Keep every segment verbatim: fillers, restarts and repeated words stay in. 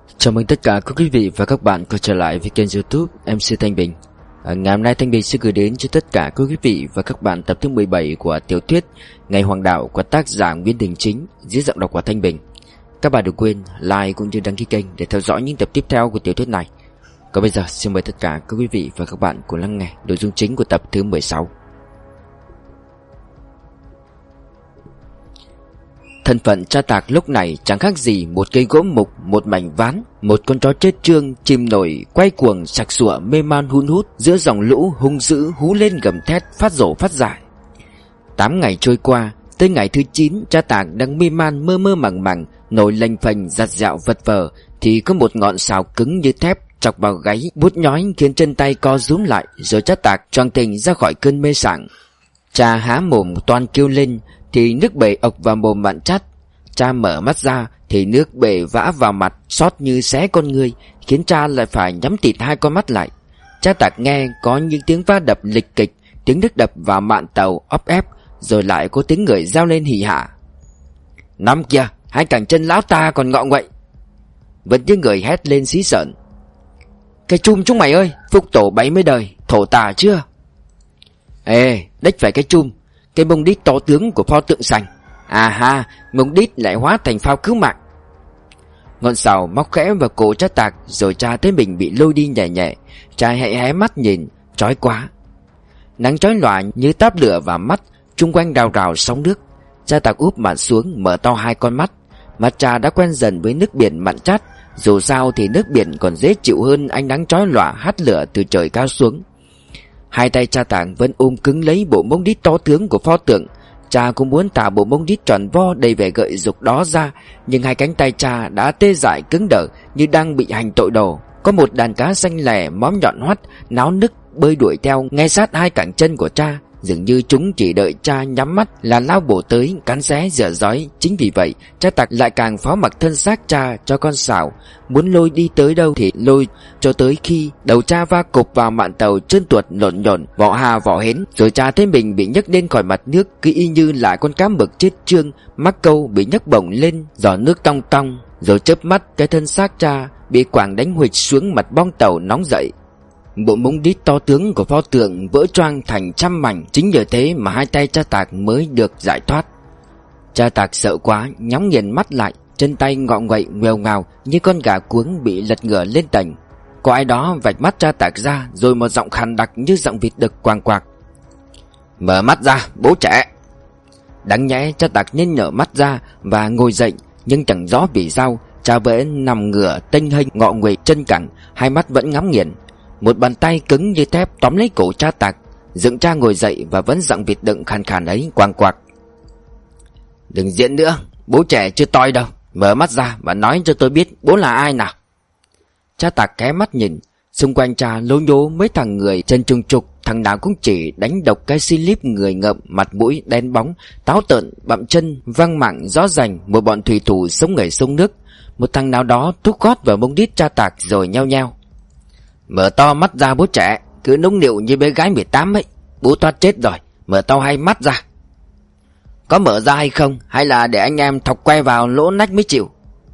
Chào mừng tất cả các quý vị và các bạn quay trở lại với kênh YouTube em xê Thanh Bình. à, Ngày hôm nay Thanh Bình sẽ gửi đến cho tất cả các quý vị và các bạn tập thứ mười bảy của tiểu thuyết Ngày Hoàng Đạo của tác giả Nguyễn Đình Chính dưới giọng đọc của Thanh Bình. Các bạn đừng quên like cũng như đăng ký kênh để theo dõi những tập tiếp theo của tiểu thuyết này. Còn bây giờ xin mời tất cả các quý vị và các bạn cùng lắng nghe nội dung chính của tập thứ mười sáu. Thân phận cha Tạc lúc này chẳng khác gì một cây gỗ mục, một mảnh ván, một con chó chết trương, chim nổi quay cuồng sặc sụa mê man hun hút giữa dòng lũ hung dữ hú lên gầm thét phát rổ phát dại. Tám ngày trôi qua, tới ngày thứ chín, cha Tạc đang mê man mơ mơ màng màng, nổi lênh phềnh giặt dẹo vật vờ, thì có một ngọn sào cứng như thép chọc vào gáy, bút nhói khiến chân tay co rúm lại, rồi cha Tạc choàng tỉnh ra khỏi cơn mê sảng. Cha há mồm toan kêu lên thì nước bể ộc vào mồm mặn chát. Cha mở mắt ra thì nước bể vã vào mặt, xót như xé con người, khiến cha lại phải nhắm tịt hai con mắt lại. Cha Tạc nghe có những tiếng va đập lịch kịch, tiếng nước đập vào mạn tàu óp ép, rồi lại có tiếng người reo lên hì hả. Năm kia, hai cẳng chân lão ta còn ngọ nguậy. Vẫn tiếng người hét lên xí sợn. Cái chum chúng mày ơi, phúc tổ bảy mươi đời, thổ tà chưa? Ê, đếch phải cái chum, cái bông đít to tướng của pho tượng sành. À ha, mông đít lại hóa thành phao cứu mạng. Ngọn sào móc khẽ vào cổ cha Tạc, rồi cha thấy mình bị lôi đi nhẹ nhẹ. Cha hé hé mắt nhìn, chói quá. Nắng chói lòa như táp lửa vào mắt, chung quanh rào rào sóng nước. Cha Tạc úp mặt xuống, mở to hai con mắt. Mắt cha đã quen dần với nước biển mặn chát, dù sao thì nước biển còn dễ chịu hơn ánh nắng chói lòa hắt lửa từ trời cao xuống. Hai tay cha Tạc vẫn ôm cứng lấy bộ mông đít to tướng của pho tượng. Cha cũng muốn thả bộ mông đít tròn vo đầy vẻ gợi dục đó ra, nhưng hai cánh tay cha đã tê dại cứng đờ như đang bị hành tội đồ. Có một đàn cá xanh lẻ móm nhọn hoắt náo nức bơi đuổi theo ngay sát hai cẳng chân của cha, dường như chúng chỉ đợi cha nhắm mắt là lao bổ tới cắn xé rửa rói. Chính vì vậy cha Tạc lại càng phó mặc thân xác cha cho con sào, muốn lôi đi tới đâu thì lôi, cho tới khi đầu cha va cục vào mạn tàu trơn tuột lộn nhộn vỏ hà vỏ hến. Rồi cha thấy mình bị nhấc lên khỏi mặt nước, cứ y như là con cá mực chết trương mắc câu bị nhấc bổng lên, giỏ nước tong tong. Rồi chớp mắt, cái thân xác cha bị quàng đánh huỵch xuống mặt bong tàu nóng dậy. Bộ mông đít to tướng của pho tượng vỡ choang thành trăm mảnh. Chính nhờ thế mà hai tay cha Tạc mới được giải thoát. Cha Tạc sợ quá, nhóng nghiền mắt lại, chân tay ngọ nguậy ngoèo ngào như con gà cuống bị lật ngửa lên tành. Có ai đó vạch mắt cha Tạc ra, rồi một giọng khàn đặc như giọng vịt đực quàng quạc. Mở mắt ra, bố trẻ. Đáng nhẽ cha Tạc nên nở mắt ra và ngồi dậy, nhưng chẳng rõ vì sao cha vẫn nằm ngửa tênh hênh ngọ nguậy chân cẳng, hai mắt vẫn ngắm nghiền. Một bàn tay cứng như thép tóm lấy cổ cha Tạc, dựng cha ngồi dậy và vẫn giọng vịt đựng khàn khàn ấy quàng quạc. Đừng diễn nữa, bố trẻ chưa toi đâu. Mở mắt ra và nói cho tôi biết bố là ai nào. Cha Tạc ké mắt nhìn, xung quanh cha lố nhố mấy thằng người chân trùng trục, thằng nào cũng chỉ đánh độc cái xi líp người ngậm, mặt mũi đen bóng, táo tợn, bặm chân, văng mảng rõ rành, một bọn thủy thủ sống nghề sông nước. Một thằng nào đó thúc gót vào mông đít cha Tạc rồi nheo nheo. Mở to mắt ra bố trẻ, cứ nũng nịu như bé gái mười tám ấy. Bố thoát chết rồi, mở to hai mắt ra. Có mở ra hay không, hay là để anh em thọc que vào lỗ nách mới chịu?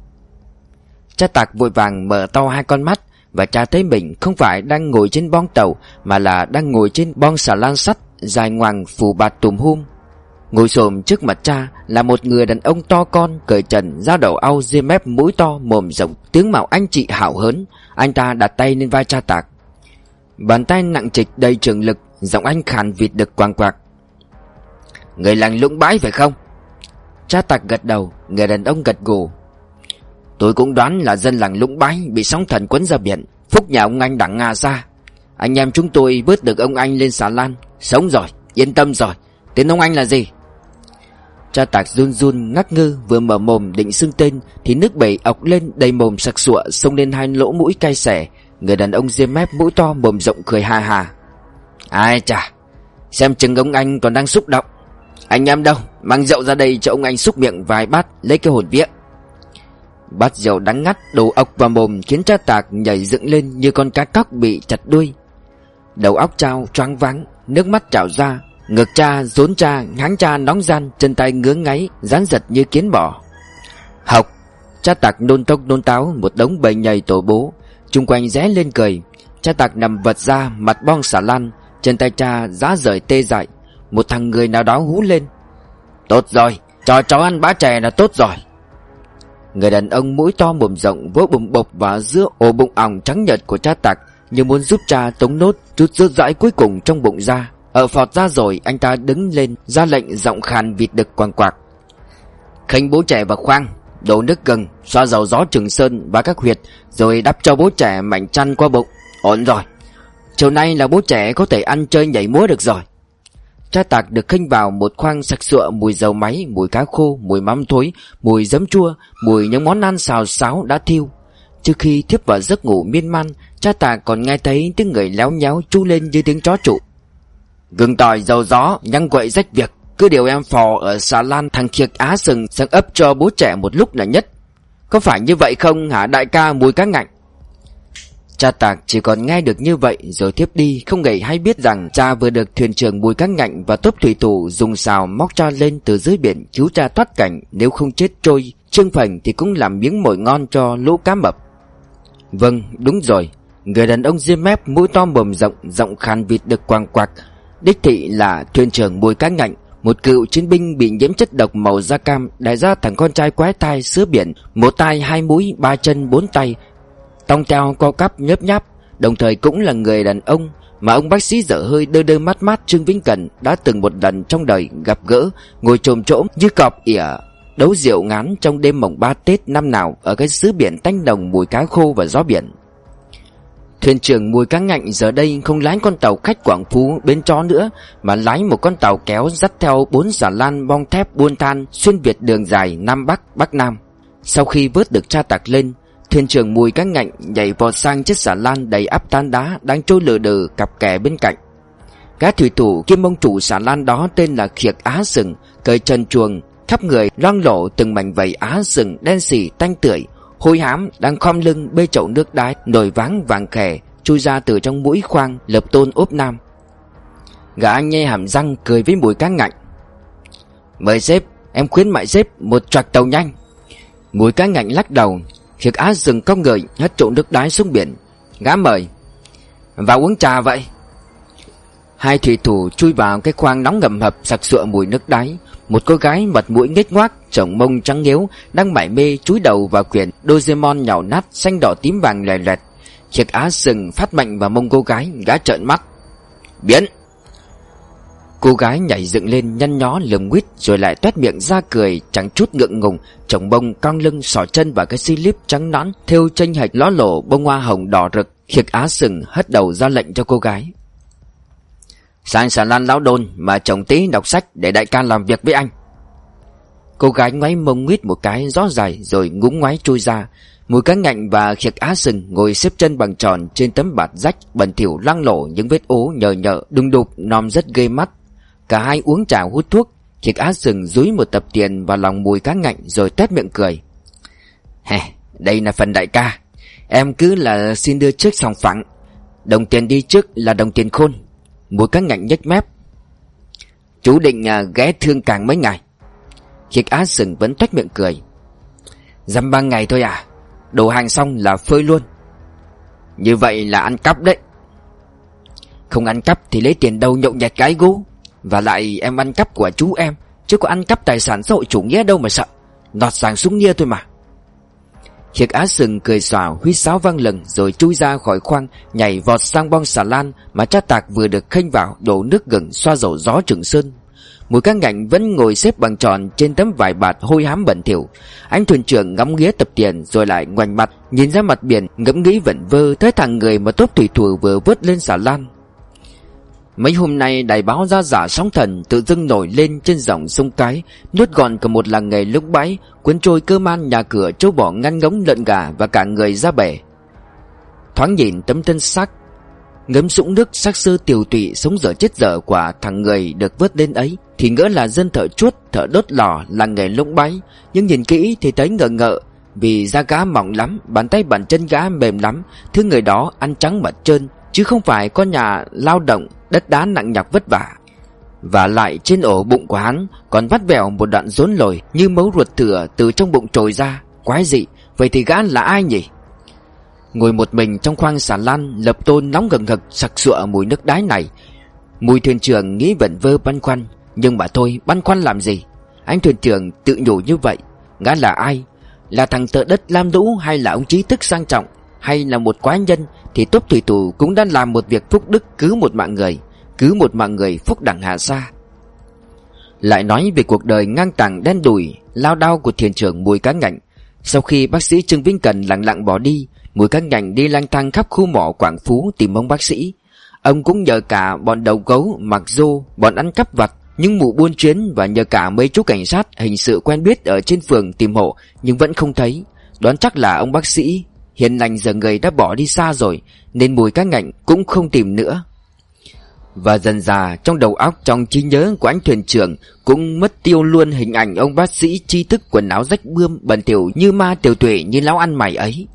Cha Tạc vội vàng mở to hai con mắt, và cha thấy mình không phải đang ngồi trên bong tàu, mà là đang ngồi trên bong xà lan sắt dài ngoằng phủ bạt tùm hum. Ngồi xổm trước mặt cha là một người đàn ông to con, cởi trần, da đầu au, ria mép, mũi to, mồm rộng, tướng mạo anh chị hảo hớn. Anh ta đặt tay lên vai cha Tạc, bàn tay nặng trịch đầy trường lực, giọng anh khàn vịt đực quàng quạc. Người làng Lũng Bái phải không? Cha Tạc gật đầu. Người đàn ông gật gù. Tôi cũng đoán là dân làng Lũng Bái bị sóng thần cuốn ra biển. Phúc nhà ông anh đặng Nga ra. Anh em chúng tôi vớt được ông anh lên xà lan. Sống rồi, yên tâm rồi. Tên ông anh là gì? Cha Tạc run run ngắc ngư, vừa mở mồm định xưng tên thì nước bể ọc lên đầy mồm sặc sụa, xông lên hai lỗ mũi cay xẻ. Người đàn ông ria mép mũi to mồm rộng cười hà hà. Ai chà, xem chừng ông anh còn đang xúc động. Anh em đâu, mang rượu ra đây cho ông anh xúc miệng vài bát lấy cái hồn vía. Bát rượu đắng ngắt đổ ọc vào mồm khiến cha Tạc nhảy dựng lên như con cá cóc bị chặt đuôi. Đầu óc trao choáng váng, nước mắt trào ra. Ngực cha rốn cha, háng cha nóng ran, chân tay ngứa ngáy, rán giật như kiến bò. Học. Cha Tạc nôn tốc nôn táo một đống bầy nhầy tổ bố, chung quanh ré lên cười. Cha Tạc nằm vật ra, mặt bong xà lan, chân tay cha rã rời tê dại. Một thằng người nào đó hú lên: tốt rồi, cho cháu ăn bã chè là tốt rồi. Người đàn ông mũi to mồm rộng vỗ bùng bộc vào giữa ổ bụng òng trắng nhợt của cha Tạc, như muốn giúp cha tống nốt chút rớt rãi cuối cùng trong bụng ra. Ở phọt ra rồi, anh ta đứng lên ra lệnh giọng khàn vịt đực quàng quạc: khênh bố trẻ vào khoang, đổ nước gừng, xoa dầu gió Trường Sơn và các huyệt, rồi đắp cho bố trẻ mảnh chăn qua bụng. Ổn rồi, chiều nay là bố trẻ có thể ăn chơi nhảy múa được rồi. Cha Tạc được khênh vào một khoang sặc sụa mùi dầu máy, mùi cá khô, mùi mắm thối, mùi giấm chua, mùi những món ăn xào xáo đã thiêu. Trước khi thiếp vào giấc ngủ miên man, cha Tạc còn nghe thấy tiếng người léo nhéo chu lên như tiếng chó trụ: gừng tỏi dầu gió, nhăng quậy rách việc, cứ điều em phò ở xà lan thằng Khiệc Á Sừng sang ấp cho bố trẻ một lúc là nhất. Có phải như vậy không hả đại ca Mùi Cá Ngạnh? Cha Tạc chỉ còn nghe được như vậy rồi tiếp đi, không hề hay biết rằng cha vừa được thuyền trưởng Mùi Cá Ngạnh và tốp thủy thủ dùng xào móc cha lên từ dưới biển cứu cha thoát cảnh. Nếu không chết trôi trương phành thì cũng làm miếng mồi ngon cho lũ cá mập. Vâng, đúng rồi, người đàn ông ria mép mũi to mồm rộng, giọng khàn vịt đực quàng quạc đích thị là thuyền trưởng Mùi Cá Ngạnh, một cựu chiến binh bị nhiễm chất độc màu da cam, đẻ ra thằng con trai quái thai sứa biển, một tai hai mũi, ba chân bốn tay, tông teo co cắp nhớp nháp, đồng thời cũng là người đàn ông mà ông bác sĩ dở hơi đơ đơ mát mát Trương Vĩnh Cần đã từng một lần trong đời gặp gỡ, ngồi chồm chỗm như cọp ỉa đấu rượu ngán trong đêm mồng ba Tết năm nào ở cái xứ biển tanh nồng mùi cá khô và gió biển. Thuyền trưởng Mùi Cá Ngạnh giờ đây không lái con tàu khách Quảng Phú Bến Chó nữa, mà lái một con tàu kéo dắt theo bốn xà lan bong thép buôn than xuyên việt đường dài Nam Bắc Bắc Nam. Sau khi vớt được cha Tạc lên, thuyền trưởng Mùi Cá Ngạnh nhảy vọt sang chiếc xà lan đầy ắp than đá đang trôi lờ đờ cặp kè bên cạnh. Gã thủy thủ kiêm ông chủ xà lan đó tên là Khiệc Á Sừng, cởi trần chuồng, khắp người loang lổ từng mảnh vảy á sừng đen xỉ tanh tưởi, hôi hám đang khom lưng bê chậu nước đá nồi váng vàng khè chui ra từ trong mũi khoang lợp tôn ốp nam. Gã nhe hàm răng cười với Mùi Cá Ngạnh: mời sếp, em khuyến mại sếp một choạc tàu nhanh. Mùi Cá Ngạnh lắc đầu. Khiệc Á Sừng cong người hất chậu nước đá xuống biển. Gã mời: vào uống trà vậy. Hai thủy thủ chui vào cái khoang nóng ngầm hập sặc sụa mùi nước đáy. Một cô gái mặt mũi nghếch ngoác, chồng mông trắng nghếu đang mải mê chúi đầu vào quyển Doraemon nhàu nát xanh đỏ tím vàng lè loẹt. Khiệc Á Sừng phát mạnh vào mông cô gái, gã trợn mắt: biến! Cô gái nhảy dựng lên nhăn nhó lườm nguýt rồi lại toét miệng ra cười chẳng chút ngượng ngùng, chồng bông cong lưng xỏ chân vào cái slip trắng nõn thêu chênh hạch ló lổ bông hoa hồng đỏ rực. Khiệc Á Sừng hất đầu ra lệnh cho cô gái: sang xà lan Lão Đôn mà chồng tí đọc sách để đại ca làm việc với anh. Cô gái ngoáy mông nguyết một cái rõ dài rồi ngúng ngoái chui ra. Mùi Cá Ngạnh và Khiệc Á Sừng ngồi xếp chân bằng tròn trên tấm bạt rách bẩn thỉu loang lổ những vết ố nhờ nhợ đùng đục nom rất ghê mắt. Cả hai uống trà hút thuốc. Khiệc Á Sừng dúi một tập tiền vào lòng Mùi Cá Ngạnh rồi tét miệng cười: hè, đây là phần đại ca, em cứ là xin đưa trước sòng phẳng, đồng tiền đi trước là đồng tiền khôn. Mùi Cá Ngạnh nhếch mép: chú định à, ghé Thương Cảng mấy ngày. Khiệc Á Sừng vẫn toét miệng cười: dăm ba ngày thôi à, đổ hàng xong là phơi luôn. Như vậy là ăn cắp đấy. Không ăn cắp thì lấy tiền đâu nhậu nhẹt gái gú. Và lại em ăn cắp của chú em, chứ có ăn cắp tài sản xã hội chủ nghĩa đâu mà sợ. Nọt sàng súng nia thôi mà. Khiệc Á Sừng cười xòa huýt sáo vang lừng rồi chui ra khỏi khoang, nhảy vọt sang bong xà lan mà cha Tạc vừa được khênh vào, đổ nước gừng xoa dầu gió Trường Sơn. Mùi Cá Ngạnh vẫn ngồi xếp bằng tròn trên tấm vải bạt hôi hám bẩn thỉu. Anh thuyền trưởng ngắm nghía tập tiền rồi lại ngoảnh mặt nhìn ra mặt biển, ngẫm nghĩ vẩn vơ tới thằng người mà tốp thủy thủ vừa vớt lên xà lan. Mấy hôm nay đài báo ra giả sóng thần tự dưng nổi lên trên dòng sông Cái, nuốt gọn cả một làng nghề lúc bãi, cuốn trôi cơ man nhà cửa trâu bò ngăn ngỗng lợn gà và cả người ra bể. Thoáng nhìn tấm thân xác ngấm sũng nước xác xơ tiều tụy sống dở chết dở của thằng người được vớt lên ấy thì ngỡ là dân thợ chuốt, thợ đốt lò làng nghề lúc bãi, nhưng nhìn kỹ thì thấy ngờ ngợ vì da gã mỏng lắm, bàn tay bàn chân gã mềm lắm, thứ người đó ăn trắng mặt trơn chứ không phải con nhà lao động đất đá nặng nhọc vất vả. Và lại trên ổ bụng của hắn còn vắt vẻo một đoạn rốn lồi như mấu ruột thừa từ trong bụng trồi ra, quái dị, Vậy thì gã là ai nhỉ? Ngồi một mình trong khoang xà lan, Lập Tôn nóng gừng hực sặc sụa mùi nước đái này. Mùi thuyền trưởng nghĩ vẩn vơ băn khoăn. Nhưng mà thôi, băn khoăn làm gì? Anh thuyền trưởng tự nhủ như vậy. Gã là ai? Là thằng thợ đất lam lũ, hay là ông trí thức sang trọng, hay là một quái nhân? Thì tốp thủy thủ cũng đã làm một việc phúc đức, cứu một mạng người. Cứu một mạng người phúc đẳng hạ xa. Lại nói về cuộc đời ngang tàng đen đủi, lao đao của thuyền trưởng Mùi Cá Ngạnh. Sau khi bác sĩ Trương Vĩnh Cần lặng lặng bỏ đi, Mùi Cá Ngạnh đi lang thang khắp khu mỏ Quảng Phú tìm ông bác sĩ. Ông cũng nhờ cả bọn đầu gấu, mặc rô, bọn ăn cắp vặt, những mụ buôn chuyến, và nhờ cả mấy chú cảnh sát hình sự quen biết ở trên phường tìm hộ, nhưng vẫn không thấy. Đoán chắc là ông bác sĩ hiền lành giờ người đã bỏ đi xa rồi, nên Mùi Cá Ngạnh cũng không tìm nữa. Và dần dà trong đầu óc, trong trí nhớ của anh thuyền trưởng cũng mất tiêu luôn hình ảnh ông bác sĩ tri thức quần áo rách bươm, bẩn thỉu như ma tiểu tuệ như lão ăn mày ấy.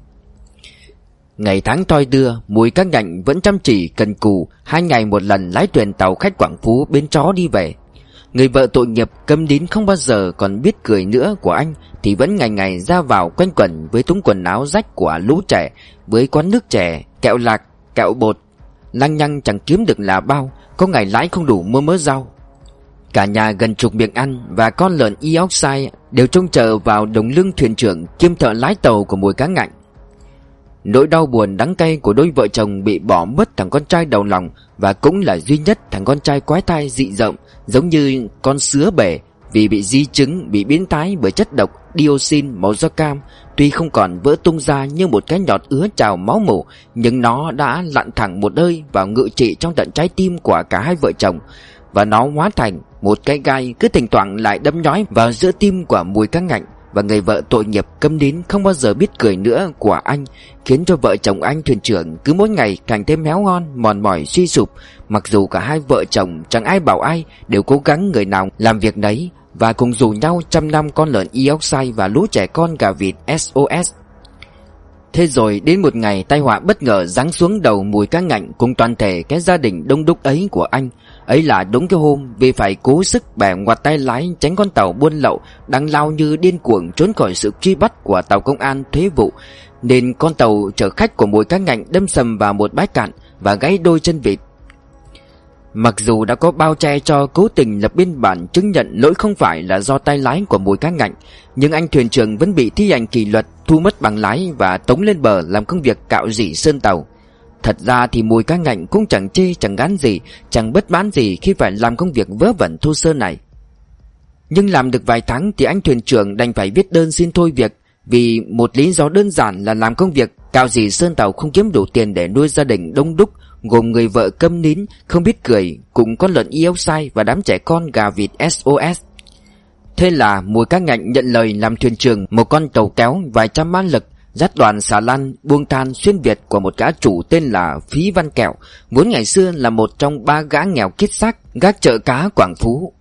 Ngày tháng toi đưa, Mùi Cá Ngạnh vẫn chăm chỉ cần cù, hai ngày một lần lái thuyền tàu khách Quảng Phú Bến Chó đi về. Người vợ tội nghiệp câm nín không bao giờ còn biết cười nữa của anh thì vẫn ngày ngày ra vào quanh quẩn với thúng quần áo rách của lũ trẻ, với quán nước chè, kẹo lạc, kẹo bột. Lăng nhăng chẳng kiếm được là bao, có ngày lãi không đủ mua mớ rau. Cả nhà gần chục miệng ăn và con lợn Yorkshire đều trông chờ vào đồng lương thuyền trưởng kiêm thợ lái tàu của Mùi Cá Ngạnh. Nỗi đau buồn đắng cay của đôi vợ chồng bị bỏ mất thằng con trai đầu lòng, và cũng là duy nhất thằng con trai quái thai dị rộng, giống như con sứa bể, vì bị di chứng, bị biến thái bởi chất độc dioxin màu da cam. Tuy không còn vỡ tung ra như một cái nhọt ứa trào máu mủ, nhưng nó đã lặn thẳng một nơi vào ngự trị trong tận trái tim của cả hai vợ chồng, và nó hóa thành một cái gai cứ thỉnh thoảng lại đâm nhói vào giữa tim của Mùi Cá Ngạnh. Và người vợ tội nghiệp câm nín không bao giờ biết cười nữa của anh khiến cho vợ chồng anh thuyền trưởng cứ mỗi ngày càng thêm méo ngon, mòn mỏi, suy sụp. Mặc dù cả hai vợ chồng chẳng ai bảo ai, đều cố gắng người nào làm việc nấy, và cùng rủ nhau chăm nom con lợn Yorkshire và lũ trẻ con gà vịt ét ô ét. Thế rồi đến một ngày tai họa bất ngờ giáng xuống đầu Mùi Cá Ngạnh cùng toàn thể cái gia đình đông đúc ấy của anh. Ấy là đúng cái hôm vì phải cố sức bẻ ngoặt tay lái tránh con tàu buôn lậu đang lao như điên cuồng trốn khỏi sự truy bắt của tàu công an thuế vụ, nên con tàu chở khách của Mùi Cá Ngạnh đâm sầm vào một bãi cạn và gãy đôi chân vịt. Mặc dù đã có bao che cho cố tình lập biên bản chứng nhận lỗi không phải là do tay lái của Mùi Cá Ngạnh, nhưng anh thuyền trưởng vẫn bị thi hành kỷ luật, thu mất bằng lái và tống lên bờ làm công việc cạo rỉ sơn tàu. Thật ra thì Mùi Cá Ngạnh cũng chẳng chê chẳng gán gì, chẳng bất mãn gì khi phải làm công việc vớ vẩn thu sơn này. Nhưng làm được vài tháng thì anh thuyền trưởng đành phải viết đơn xin thôi việc, vì một lý do đơn giản là làm công việc cạo rỉ sơn tàu không kiếm đủ tiền để nuôi gia đình đông đúc, gồm người vợ câm nín không biết cười cùng con lợn Yorkshire và đám trẻ con gà vịt ét ô ét. Thế là Mùi Cá Ngạnh nhận lời làm thuyền trưởng một con tàu kéo vài trăm mã lực, dắt đoàn xà lan buông than xuyên Việt của một gã chủ tên là Phí Văn Kẹo, vốn ngày xưa là một trong ba gã nghèo kiết xác gác chợ cá Quảng Phú.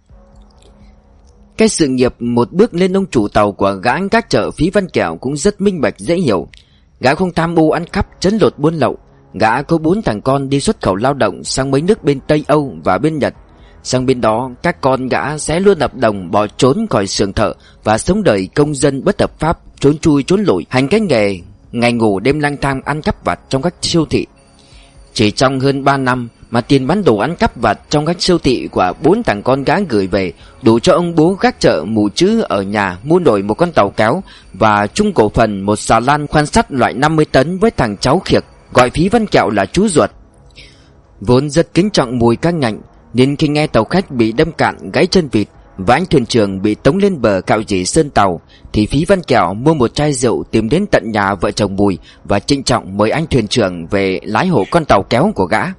Cái sự nghiệp một bước lên ông chủ tàu của gã gác chợ Phí Văn Kẹo cũng rất minh bạch dễ hiểu. Gã không tham ô ăn cắp trấn lột buôn lậu. Gã có bốn thằng con đi xuất khẩu lao động sang mấy nước bên Tây Âu và bên Nhật. Sang bên đó các con gã sẽ luôn hợp đồng bỏ trốn khỏi xưởng thợ và sống đời công dân bất hợp pháp, trốn chui trốn lủi, hành cái nghề ngày ngủ đêm lang thang ăn cắp vặt trong các siêu thị. Chỉ trong hơn ba năm mà tiền bán đồ ăn cắp vặt trong các siêu thị của bốn thằng con gã gửi về đủ cho ông bố gác chợ mù chữ ở nhà mua nổi một con tàu kéo và chung cổ phần một xà lan khoan sắt loại năm mươi tấn với thằng cháu Khiệc gọi Phí Văn Kẹo là chú ruột. Vốn rất kính trọng Mùi Cá Ngạnh, nên khi nghe tàu khách bị đâm cạn gãy chân vịt và anh thuyền trưởng bị tống lên bờ cạo rỉ sơn tàu, thì Phí Văn Kẹo mua một chai rượu tìm đến tận nhà vợ chồng Mùi và trịnh trọng mời anh thuyền trưởng về lái hộ con tàu kéo của gã.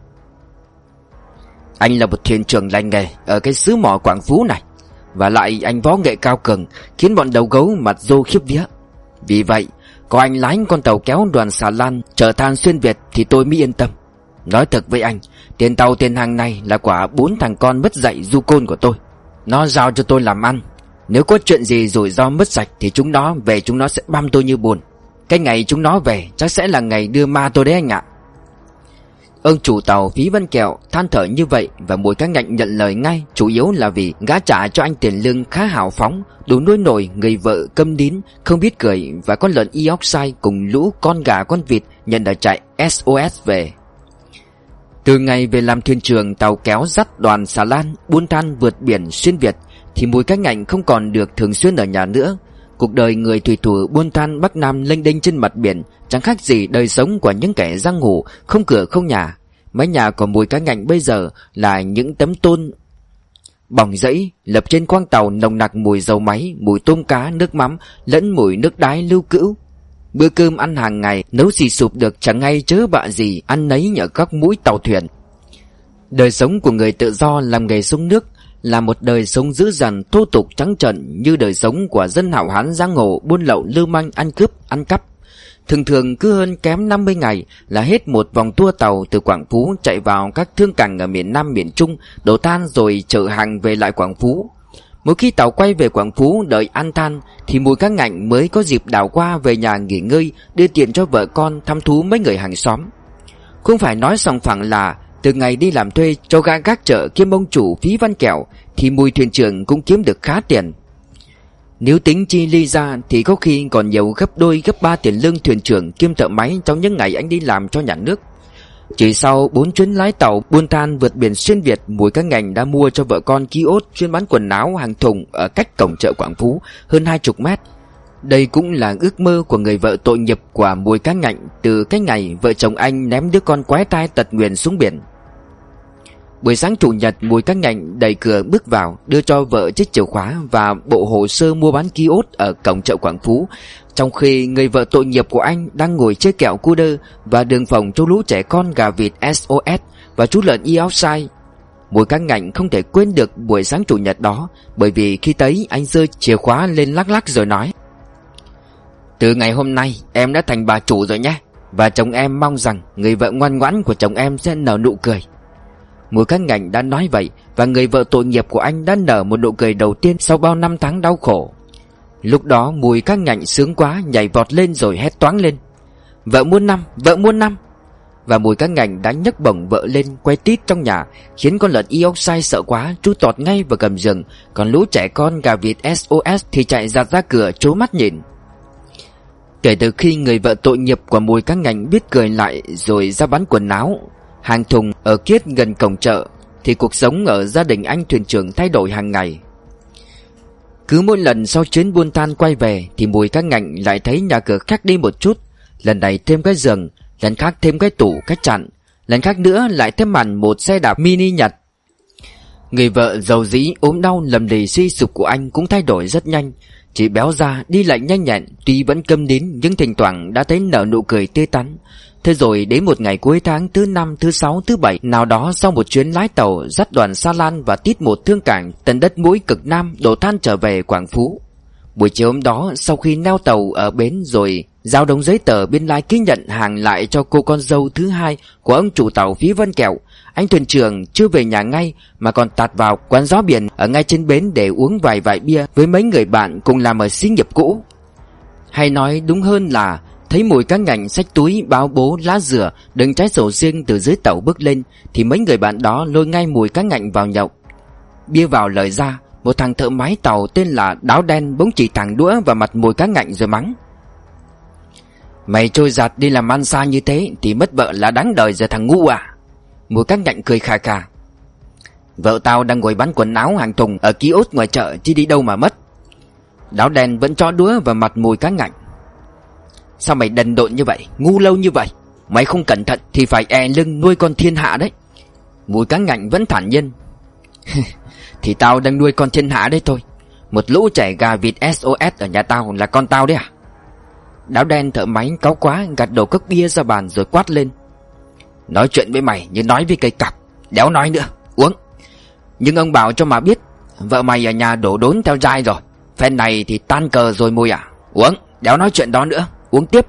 Anh là một thuyền trưởng lành nghề ở cái xứ mỏ Quảng Phú này, và lại anh võ nghệ cao cường khiến bọn đầu gấu mặt rô khiếp vía. Vì vậy có anh lái con tàu kéo đoàn xà lan chở than xuyên Việt thì tôi mới yên tâm. Nói thật với anh, tiền tàu tiền hàng này là quả bốn thằng con mất dạy du côn của tôi. Nó giao cho tôi làm ăn. Nếu có chuyện gì rủi ro mất sạch thì chúng nó về chúng nó sẽ băm tôi như buồn. Cái ngày chúng nó về chắc sẽ là ngày đưa ma tôi đấy anh ạ. Ông chủ tàu Phí Văn Kẹo than thở như vậy, và Mùi Cá Ngạnh nhận lời ngay, chủ yếu là vì gã trả cho anh tiền lương khá hào phóng, đủ nuôi nổi người vợ câm nín, không biết cười và con lợn Yorkshire cùng lũ con gà con vịt nhận ở trại ét ô ét về. Từ ngày về làm thuyền trưởng tàu kéo dắt đoàn xà lan buôn than vượt biển xuyên Việt, thì Mùi Cá Ngạnh không còn được thường xuyên ở nhà nữa. Cuộc đời người thủy thủ buôn than Bắc Nam lênh đênh trên mặt biển chẳng khác gì đời sống của những kẻ giang hồ không cửa không nhà. Mái nhà của Mùi Cá Ngạnh bây giờ là những tấm tôn bỏng rẫy lập trên khoang tàu, nồng nặc mùi dầu máy, mùi tôm cá, nước mắm lẫn mùi nước đái lưu cữu. Bữa cơm ăn hàng ngày nấu xì sụp được chẳng ngay chớ bạ gì ăn nấy nhờ các mũi tàu thuyền. Đời sống của người tự do làm nghề sông nước là một đời sống dữ dằn, thô tục, trắng trợn như đời sống của dân hảo hán giang hồ buôn lậu, lưu manh, ăn cướp, ăn cắp. Thường thường cứ hơn kém năm mươi ngày là hết một vòng tour tàu từ Quảng Phú chạy vào các thương cảng ở miền Nam miền Trung đổ than rồi chở hàng về lại Quảng Phú. Mỗi khi tàu quay về Quảng Phú đợi ăn than thì Mùi Cá Ngạnh mới có dịp đảo qua về nhà nghỉ ngơi, đưa tiền cho vợ con, thăm thú mấy người hàng xóm. Không phải nói sòng phẳng là từ ngày đi làm thuê cho gã gác chợ kiêm ông chủ Phí Văn Kẹo thì Mùi thuyền trưởng cũng kiếm được khá tiền. Nếu tính chi ly ra thì có khi còn nhiều gấp đôi gấp ba tiền lương thuyền trưởng kiêm thợ máy trong những ngày anh đi làm cho nhà nước. Chỉ sau bốn chuyến lái tàu buôn than vượt biển xuyên Việt, Mùi Cá Ngạnh đã mua cho vợ con kiosk chuyên bán quần áo hàng thùng ở cách cổng chợ Quảng Phú hơn hai chục mét. Đây cũng là ước mơ của người vợ tội nghiệp của Mùi Cá Ngạnh từ cái ngày vợ chồng anh ném đứa con quái tai tật nguyền xuống biển. Buổi sáng chủ nhật, Mùi Cá Ngạnh đẩy cửa bước vào, đưa cho vợ chiếc chìa khóa và bộ hồ sơ mua bán kiosk ở cổng chợ Quảng Phú, trong khi người vợ tội nghiệp của anh đang ngồi chơi kẹo cu đơ và đường phòng cho lũ trẻ con gà vịt ét ô ét và chú lợn Yorkshire. Mùi Cá Ngạnh không thể quên được buổi sáng chủ nhật đó, bởi vì khi tới anh giơ chìa khóa lên lắc lắc rồi nói: "Từ ngày hôm nay em đã thành bà chủ rồi nhé, và chồng em mong rằng người vợ ngoan ngoãn của chồng em sẽ nở nụ cười." Mùi Cá Ngạnh đã nói vậy, và người vợ tội nghiệp của anh đã nở một nụ cười đầu tiên sau bao năm tháng đau khổ. Lúc đó Mùi Cá Ngạnh sướng quá, nhảy vọt lên rồi hét toáng lên: "Vợ muôn năm, vợ muôn năm!" Và Mùi Cá Ngạnh đã nhấc bổng vợ lên quay tít trong nhà, khiến con lợn Yorkshire sợ quá trút tọt ngay vào gầm giường, còn lũ trẻ con gà vịt ét ô ét thì chạy giạt ra cửa trố mắt nhìn. Kể từ khi người vợ tội nghiệp của Mùi Cá Ngạnh biết cười lại rồi ra bán quần áo hàng thùng ở kiết gần cổng chợ, thì cuộc sống ở gia đình anh thuyền trưởng thay đổi hàng ngày. Cứ mỗi lần sau chuyến buôn than quay về thì Mùi Cá Ngạnh lại thấy nhà cửa khác đi một chút. Lần này thêm cái giường, lần khác thêm cái tủ, cái chặn, lần khác nữa lại thêm hẳn một xe đạp mini Nhật. Người vợ giàu dĩ ốm đau lầm lì suy sụp của anh cũng thay đổi rất nhanh. Chị béo ra, đi lại nhanh nhẹn, tuy vẫn câm nín nhưng thỉnh thoảng đã thấy nở nụ cười tươi tắn. Thế rồi đến một ngày cuối tháng thứ năm, thứ sáu, thứ bảy nào đó, sau một chuyến lái tàu dắt đoàn Sa Lan và tít một thương cảng tận đất mũi cực Nam đổ than trở về Quảng Phú. Buổi chiều hôm đó, sau khi neo tàu ở bến rồi giao đống giấy tờ biên lai ký nhận hàng lại cho cô con dâu thứ hai của ông chủ tàu Phí Văn Kẹo, anh thuyền trưởng chưa về nhà ngay mà còn tạt vào quán gió biển ở ngay trên bến để uống vài vài bia với mấy người bạn cùng làm ở xí nghiệp cũ. Hay nói đúng hơn là thấy Mùi Cá Ngạnh xách túi báo bố lá dừa đựng trái sầu riêng từ dưới tàu bước lên, thì mấy người bạn đó lôi ngay Mùi Cá Ngạnh vào nhậu. Bia vào lời ra, một thằng thợ máy tàu tên là Đáo Đen bỗng chỉ thẳng đũa vào mặt Mùi Cá Ngạnh rồi mắng: "Mày trôi giạt đi làm ăn xa như thế thì mất vợ là đáng đời rồi thằng ngu à." Mùi Cá Ngạnh cười khà khà: "Vợ tao đang ngồi bán quần áo hàng thùng ở kiosk ngoài chợ chứ đi đâu mà mất." Đáo Đen vẫn cho đũa vào mặt Mùi Cá Ngạnh: "Sao mày đần độn như vậy, ngu lâu như vậy? Mày không cẩn thận thì phải e lưng nuôi con thiên hạ đấy." Mùi Cá Ngạnh vẫn thản nhiên: "Thì tao đang nuôi con thiên hạ đấy thôi. Một lũ trẻ gà vịt ét ô ét ở nhà tao là con tao đấy à?" Đáo Đen thợ máy cáu quá gạt đầu cốc bia ra bàn rồi quát lên: "Nói chuyện với mày như nói với cây cặp, đéo nói nữa, uống. Nhưng ông bảo cho mà biết, vợ mày ở nhà đổ đốn theo dai rồi. Phen này thì tan cờ rồi Mùi à. Uống, đéo nói chuyện đó nữa, uống tiếp."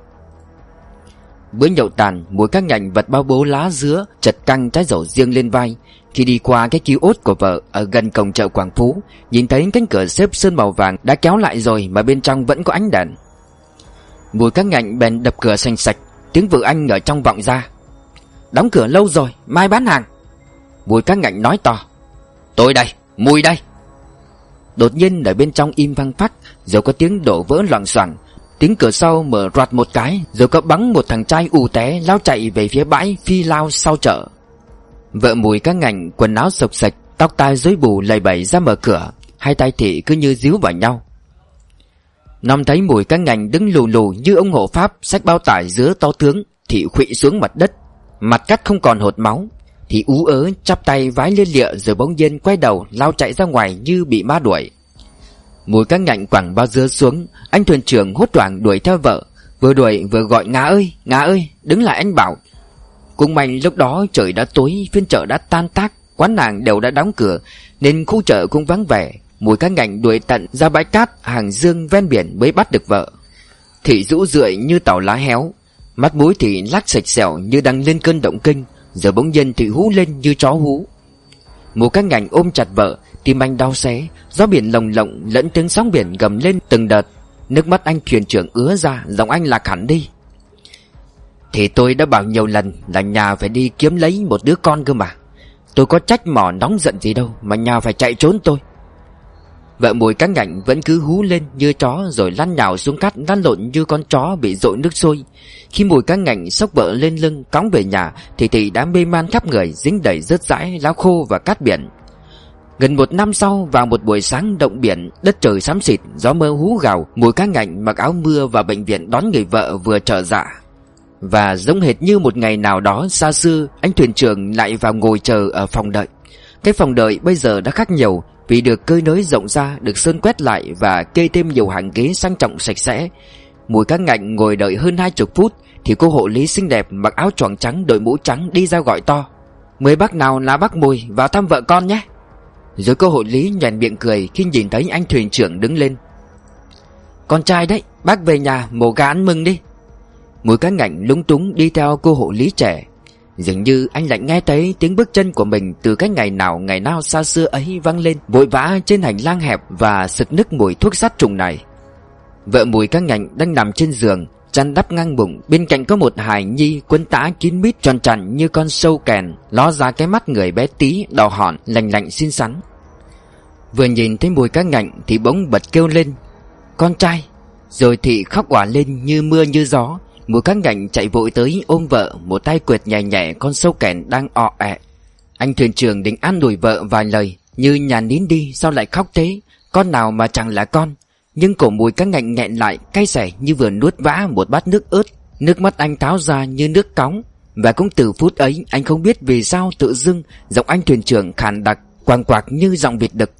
Bữa nhậu tàn, Mùi Cá Ngạnh vật bao bố lá dứa chật căng trái dầu riêng lên vai. Khi đi qua cái kiosk của vợ ở gần cổng chợ Quảng Phú, nhìn thấy cánh cửa xếp sơn màu vàng đã kéo lại rồi mà bên trong vẫn có ánh đèn. Mùi Cá Ngạnh bèn đập cửa xanh sạch, tiếng vợ anh ở trong vọng ra: đóng cửa lâu rồi, mai bán hàng. Mùi Cá Ngạnh nói to. Tôi đây, Mùi đây. Đột nhiên ở bên trong im phăng phắc, rồi có tiếng đổ vỡ loảng xoảng. Tiếng cửa sau mở roạt một cái, rồi có bắn một thằng trai ù té lao chạy về phía bãi phi lao sau chợ. Vợ Mùi Cá Ngạnh quần áo xộc xệch, tóc tai rối bù lầy bẩy ra mở cửa, hai tay thị cứ như díu vào nhau. Năm thấy Mùi Cá Ngạnh đứng lù lù như ông hộ pháp xách bao tải dứa to tướng, thì khuỵu xuống mặt đất, mặt cắt không còn hột máu. Thì ú ớ chắp tay vái lia lịa, rồi bỗng nhiên quay đầu lao chạy ra ngoài như bị ma đuổi. Mùi Cá Ngạnh quẳng bao dứa xuống, anh thuyền trưởng hốt hoảng đuổi theo vợ, vừa đuổi vừa gọi Ngà ơi, Ngà ơi, đứng lại anh bảo. Cũng may lúc đó trời đã tối, phiên chợ đã tan tác, quán hàng đều đã đóng cửa, nên khu chợ cũng vắng vẻ. Mùi Cá Ngạnh đuổi tận ra bãi cát hàng dương ven biển mới bắt được vợ. Thị rũ rượi như tàu lá héo, mắt mũi thì lắc sạch sẹo như đang lên cơn động kinh, giờ bỗng nhiên thì hú lên như chó hú. Mùi Cá Ngạnh ôm chặt vợ, tim anh đau xé. Gió biển lồng lộng lẫn tiếng sóng biển gầm lên từng đợt. Nước mắt anh thuyền trưởng ứa ra, giọng anh lạc hẳn đi. Thì tôi đã bảo nhiều lần là nhà phải đi kiếm lấy một đứa con cơ mà. Tôi có trách mỏ nóng giận gì đâu mà nhà phải chạy trốn tôi. Vợ Mùi Cá Ngạnh vẫn cứ hú lên như chó, rồi lăn nhào xuống cát, lăn lộn như con chó bị dội nước sôi. Khi Mùi Cá Ngạnh xốc vợ lên lưng cõng về nhà thì Thị đã mê man khắp người, dính đầy rớt rãi lá khô và cát biển. Gần một năm sau, vào một buổi sáng động biển, đất trời xám xịt, gió mơ hú gào, Mùi Cá Ngạnh mặc áo mưa vào bệnh viện đón người vợ vừa trở dạ. Và giống hệt như một ngày nào đó xa xưa, anh thuyền trưởng lại vào ngồi chờ ở phòng đợi. Cái phòng đợi bây giờ đã khác nhiều, vì được cơi nới rộng ra, được sơn quét lại và kê thêm nhiều hàng ghế sang trọng sạch sẽ. Mùi Cá Ngạnh ngồi đợi hơn hai chục phút thì cô hộ lý xinh đẹp mặc áo choàng trắng đội mũ trắng đi ra gọi to. Mời bác nào là bác Mùi vào thăm vợ con nhé. Rồi cô hộ lý nhoẻn miệng cười khi nhìn thấy anh thuyền trưởng đứng lên. Con trai đấy, bác về nhà mổ gà ăn mừng đi. Mùi Cá Ngạnh lúng túng đi theo cô hộ lý trẻ. Dường như anh lại nghe thấy tiếng bước chân của mình từ cái ngày nào ngày nào xa xưa ấy vang lên vội vã trên hành lang hẹp và sực nức mùi thuốc sát trùng này. Vợ Mùi Cá Ngạnh đang nằm trên giường, chăn đắp ngang bụng, bên cạnh có một hài nhi quấn tã kín mít tròn tròn như con sâu kèn, ló ra cái mắt người bé tí đỏ hòn lành lạnh xinh xắn. Vừa nhìn thấy Mùi Cá Ngạnh thì bỗng bật kêu lên con trai, rồi thì khóc òa lên như mưa như gió. Mùi Cá Ngạnh chạy vội tới ôm vợ, một tay quệt nhẹ nhẹ con sâu kèn đang ọ ẹ. Anh thuyền trưởng định an ủi vợ vài lời như nhà nín đi, sao lại khóc thế, con nào mà chẳng là con. Nhưng cổ Mùi Cá Ngạnh nghẹn lại, cay xẻ như vừa nuốt vã một bát nước ớt. Nước mắt anh tháo ra như nước cóng. Và cũng từ phút ấy, anh không biết vì sao tự dưng giọng anh thuyền trưởng khàn đặc, quàng quạc như giọng vịt đực.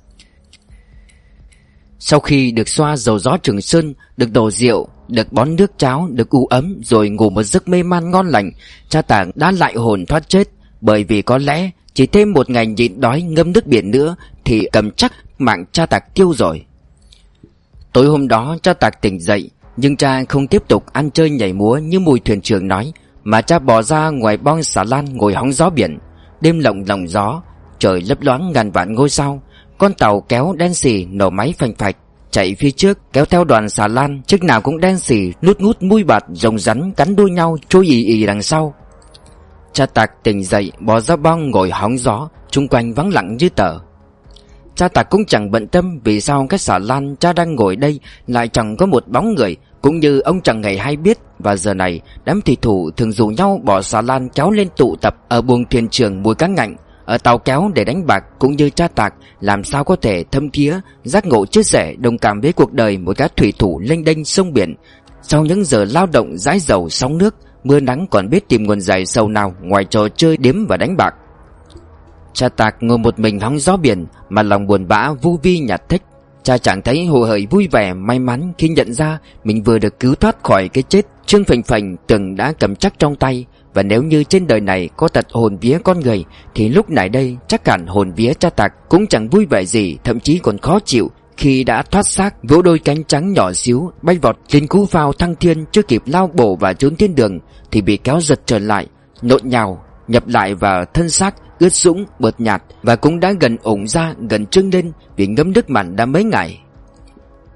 Sau khi được xoa dầu gió Trường Sơn, được đổ rượu, được bón nước cháo, được u ấm, rồi ngủ một giấc mê man ngon lành, cha Tạc đã lại hồn thoát chết. Bởi vì có lẽ chỉ thêm một ngày nhịn đói ngâm nước biển nữa thì cầm chắc mạng cha Tạc tiêu rồi. Tối hôm đó cha Tạc tỉnh dậy, nhưng cha không tiếp tục ăn chơi nhảy múa như Mùi thuyền trưởng nói, mà cha bỏ ra ngoài bong xà lan ngồi hóng gió biển. Đêm lộng lộng gió, trời lấp loáng ngàn vạn ngôi sao. Con tàu kéo đen xì nổ máy phành phạch chạy phía trước, kéo theo đoàn xà lan, chiếc nào cũng đen xì, nút ngút mui bạt, rồng rắn cắn đuôi nhau trôi ì ì đằng sau. Cha Tạc tỉnh dậy, bỏ ra bong ngồi hóng gió, chung quanh vắng lặng như tờ. Cha Tạc cũng chẳng bận tâm vì sao cái xà lan cha đang ngồi đây lại chẳng có một bóng người, cũng như ông chẳng hề hay biết. Và giờ này đám thủy thủ thường rủ nhau bỏ xà lan kéo lên tụ tập ở buồng thuyền trưởng Mùi Cá Ngạnh, ở tàu kéo để đánh bạc. Cũng như cha Tạc làm sao có thể thâm thía, giác ngộ chia sẻ đồng cảm với cuộc đời một gã thủy thủ lênh đênh sông biển. Sau những giờ lao động dãi dầu sóng nước, mưa nắng còn biết tìm nguồn giải sầu nào ngoài trò chơi điếm và đánh bạc. Cha Tạc ngồi một mình hóng gió biển mà lòng buồn bã vu vi nhạt thích. Cha chẳng thấy hồ hởi vui vẻ may mắn khi nhận ra mình vừa được cứu thoát khỏi cái chết Trương phành phành từng đã cầm chắc trong tay. Và nếu như trên đời này có tật hồn vía con người thì lúc này đây chắc hẳn hồn vía cha Tạc cũng chẳng vui vẻ gì, thậm chí còn khó chịu khi đã thoát xác, vỗ đôi cánh trắng nhỏ xíu bay vọt lên cú phao thăng thiên. Chưa kịp lao bổ và trốn thiên đường thì bị kéo giật trở lại, nộn nhào nhập lại vào thân xác ướt sũng bợt nhạt, và cũng đã gần ủng ra, gần trưng lên vì ngấm nước mặn đã mấy ngày.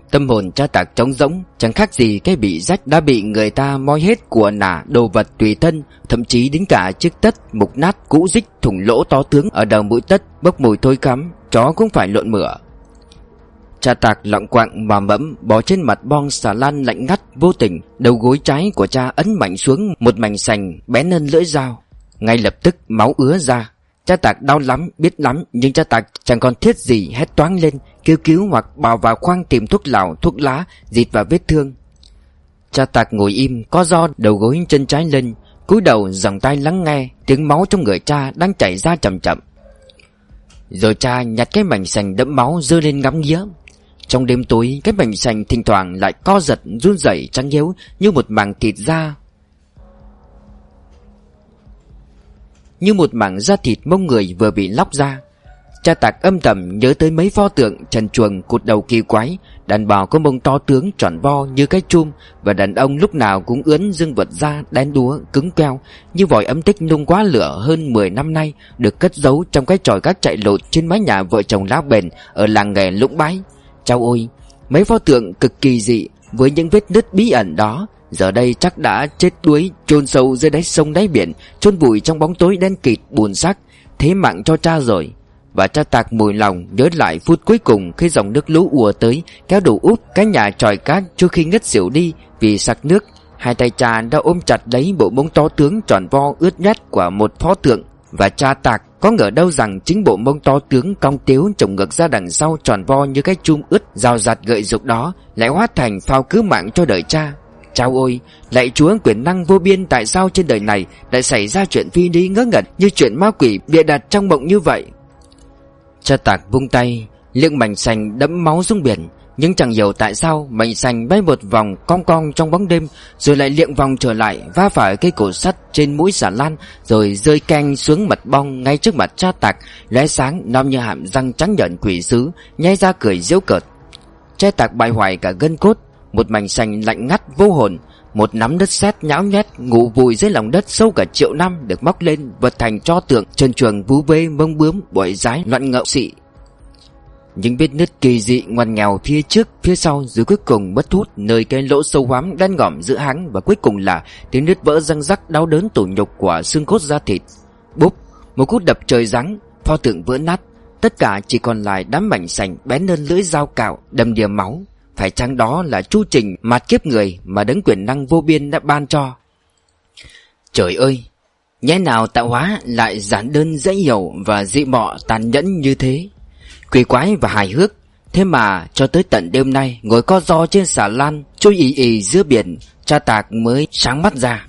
Tâm hồn cha Tạc trống rỗng, chẳng khác gì cái bị rách đã bị người ta moi hết của nả đồ vật tùy thân, thậm chí đến cả chiếc tất mục nát cũ rích thủng lỗ to tướng ở đầu mũi tất bốc mùi thối cắm, chó cũng phải lộn mửa. Cha Tạc lọng quạng mà mẫm bò trên mặt bong xà lan lạnh ngắt vô tình, đầu gối trái của cha ấn mạnh xuống một mảnh sành bén hơn lưỡi dao. Ngay lập tức máu ứa ra. Cha Tạc đau lắm, biết lắm, nhưng cha Tạc chẳng còn thiết gì, hét toáng lên, kêu cứu hoặc bảo vào khoang tìm thuốc lào, thuốc lá, dịt vào vết thương. Cha Tạc ngồi im, co ro đầu gối chân trái lên, cúi đầu giằng tai lắng nghe tiếng máu trong người cha đang chảy ra chậm chậm. Rồi cha nhặt cái mảnh sành đẫm máu giơ lên ngắm nghía. Trong đêm tối, cái mảnh sành thỉnh thoảng lại co giật run rẩy trắng nhếu như một mảng thịt da, như một mảng da thịt mông người vừa bị lóc ra. Cha Tạc âm thầm nhớ tới mấy pho tượng trần truồng cụt đầu kỳ quái, đàn bò có mông to tướng tròn vo như cái chum, và đàn ông lúc nào cũng ướn dương vật da đen đúa cứng keo như vòi ấm tích nung quá lửa hơn mười năm nay, được cất giấu trong cái chòi gác chạy lột trên mái nhà vợ chồng lá bền ở làng nghề Lũng Bái. Chao ôi, mấy pho tượng cực kỳ dị với những vết nứt bí ẩn đó giờ đây chắc đã chết đuối, chôn sâu dưới đáy sông đáy biển, chôn vùi trong bóng tối đen kịt bùn xác. Thế mạng cho cha rồi. Và cha Tạc mùi lòng nhớ lại phút cuối cùng khi dòng nước lũ ùa tới, kéo đổ úp cái nhà chòi cát trước khi ngất xỉu đi vì sặc nước. Hai tay cha đã ôm chặt lấy bộ mông to tướng tròn vo ướt nhát của một pho tượng. Và cha Tạc có ngờ đâu rằng chính bộ mông to tướng cong tiếu trồng ngược ra đằng sau tròn vo như cái chum ướt rào rạt gợi dục đó lại hóa thành phao cứu mạng cho đời cha. Chao ôi, lạy Chúa quyền năng vô biên, tại sao trên đời này lại xảy ra chuyện phi lý ngớ ngẩn như chuyện ma quỷ bịa đặt trong mộng như vậy? Cha Tạc vung tay, liệng mảnh sành đẫm máu xuống biển, nhưng chẳng hiểu tại sao mảnh sành bay một vòng cong cong trong bóng đêm, rồi lại liệng vòng trở lại, va phải cây cổ sắt trên mũi xà lan, rồi rơi canh xuống mặt bong ngay trước mặt cha Tạc, lóe sáng nom như hàm răng trắng nhợn quỷ sứ, nhe ra cười giễu cợt. Cha Tạc bại hoại cả gân cốt. Một mảnh sành lạnh ngắt vô hồn, một nắm đất sét nhão nhét ngủ vùi dưới lòng đất sâu cả triệu năm được móc lên vật thành tro tượng trần truồng vú vê mông bướm bội rái loạn ngậu xị. Những vết nứt kỳ dị ngoằn nghèo phía trước phía sau, rồi cuối cùng mất hút nơi cái lỗ sâu hoắm đen ngòm giữa háng, và cuối cùng là tiếng nứt vỡ răng rắc đau đớn tủi nhục của xương cốt da thịt. Bốp, một cú đập trời giáng, pho tượng vỡ nát, tất cả chỉ còn lại đám mảnh sành bén hơn lưỡi dao cạo đầm đìa máu. Phải chăng đó là chu trình mạt kiếp người mà đấng quyền năng vô biên đã ban cho? Trời ơi, nhẽ nào tạo hóa lại giản đơn dễ hiểu và dị mọ tàn nhẫn như thế? Quỷ quái và hài hước. Thế mà cho tới tận đêm nay, ngồi co ro trên xà lan trôi ì ì giữa biển, cha Tạc mới sáng mắt ra.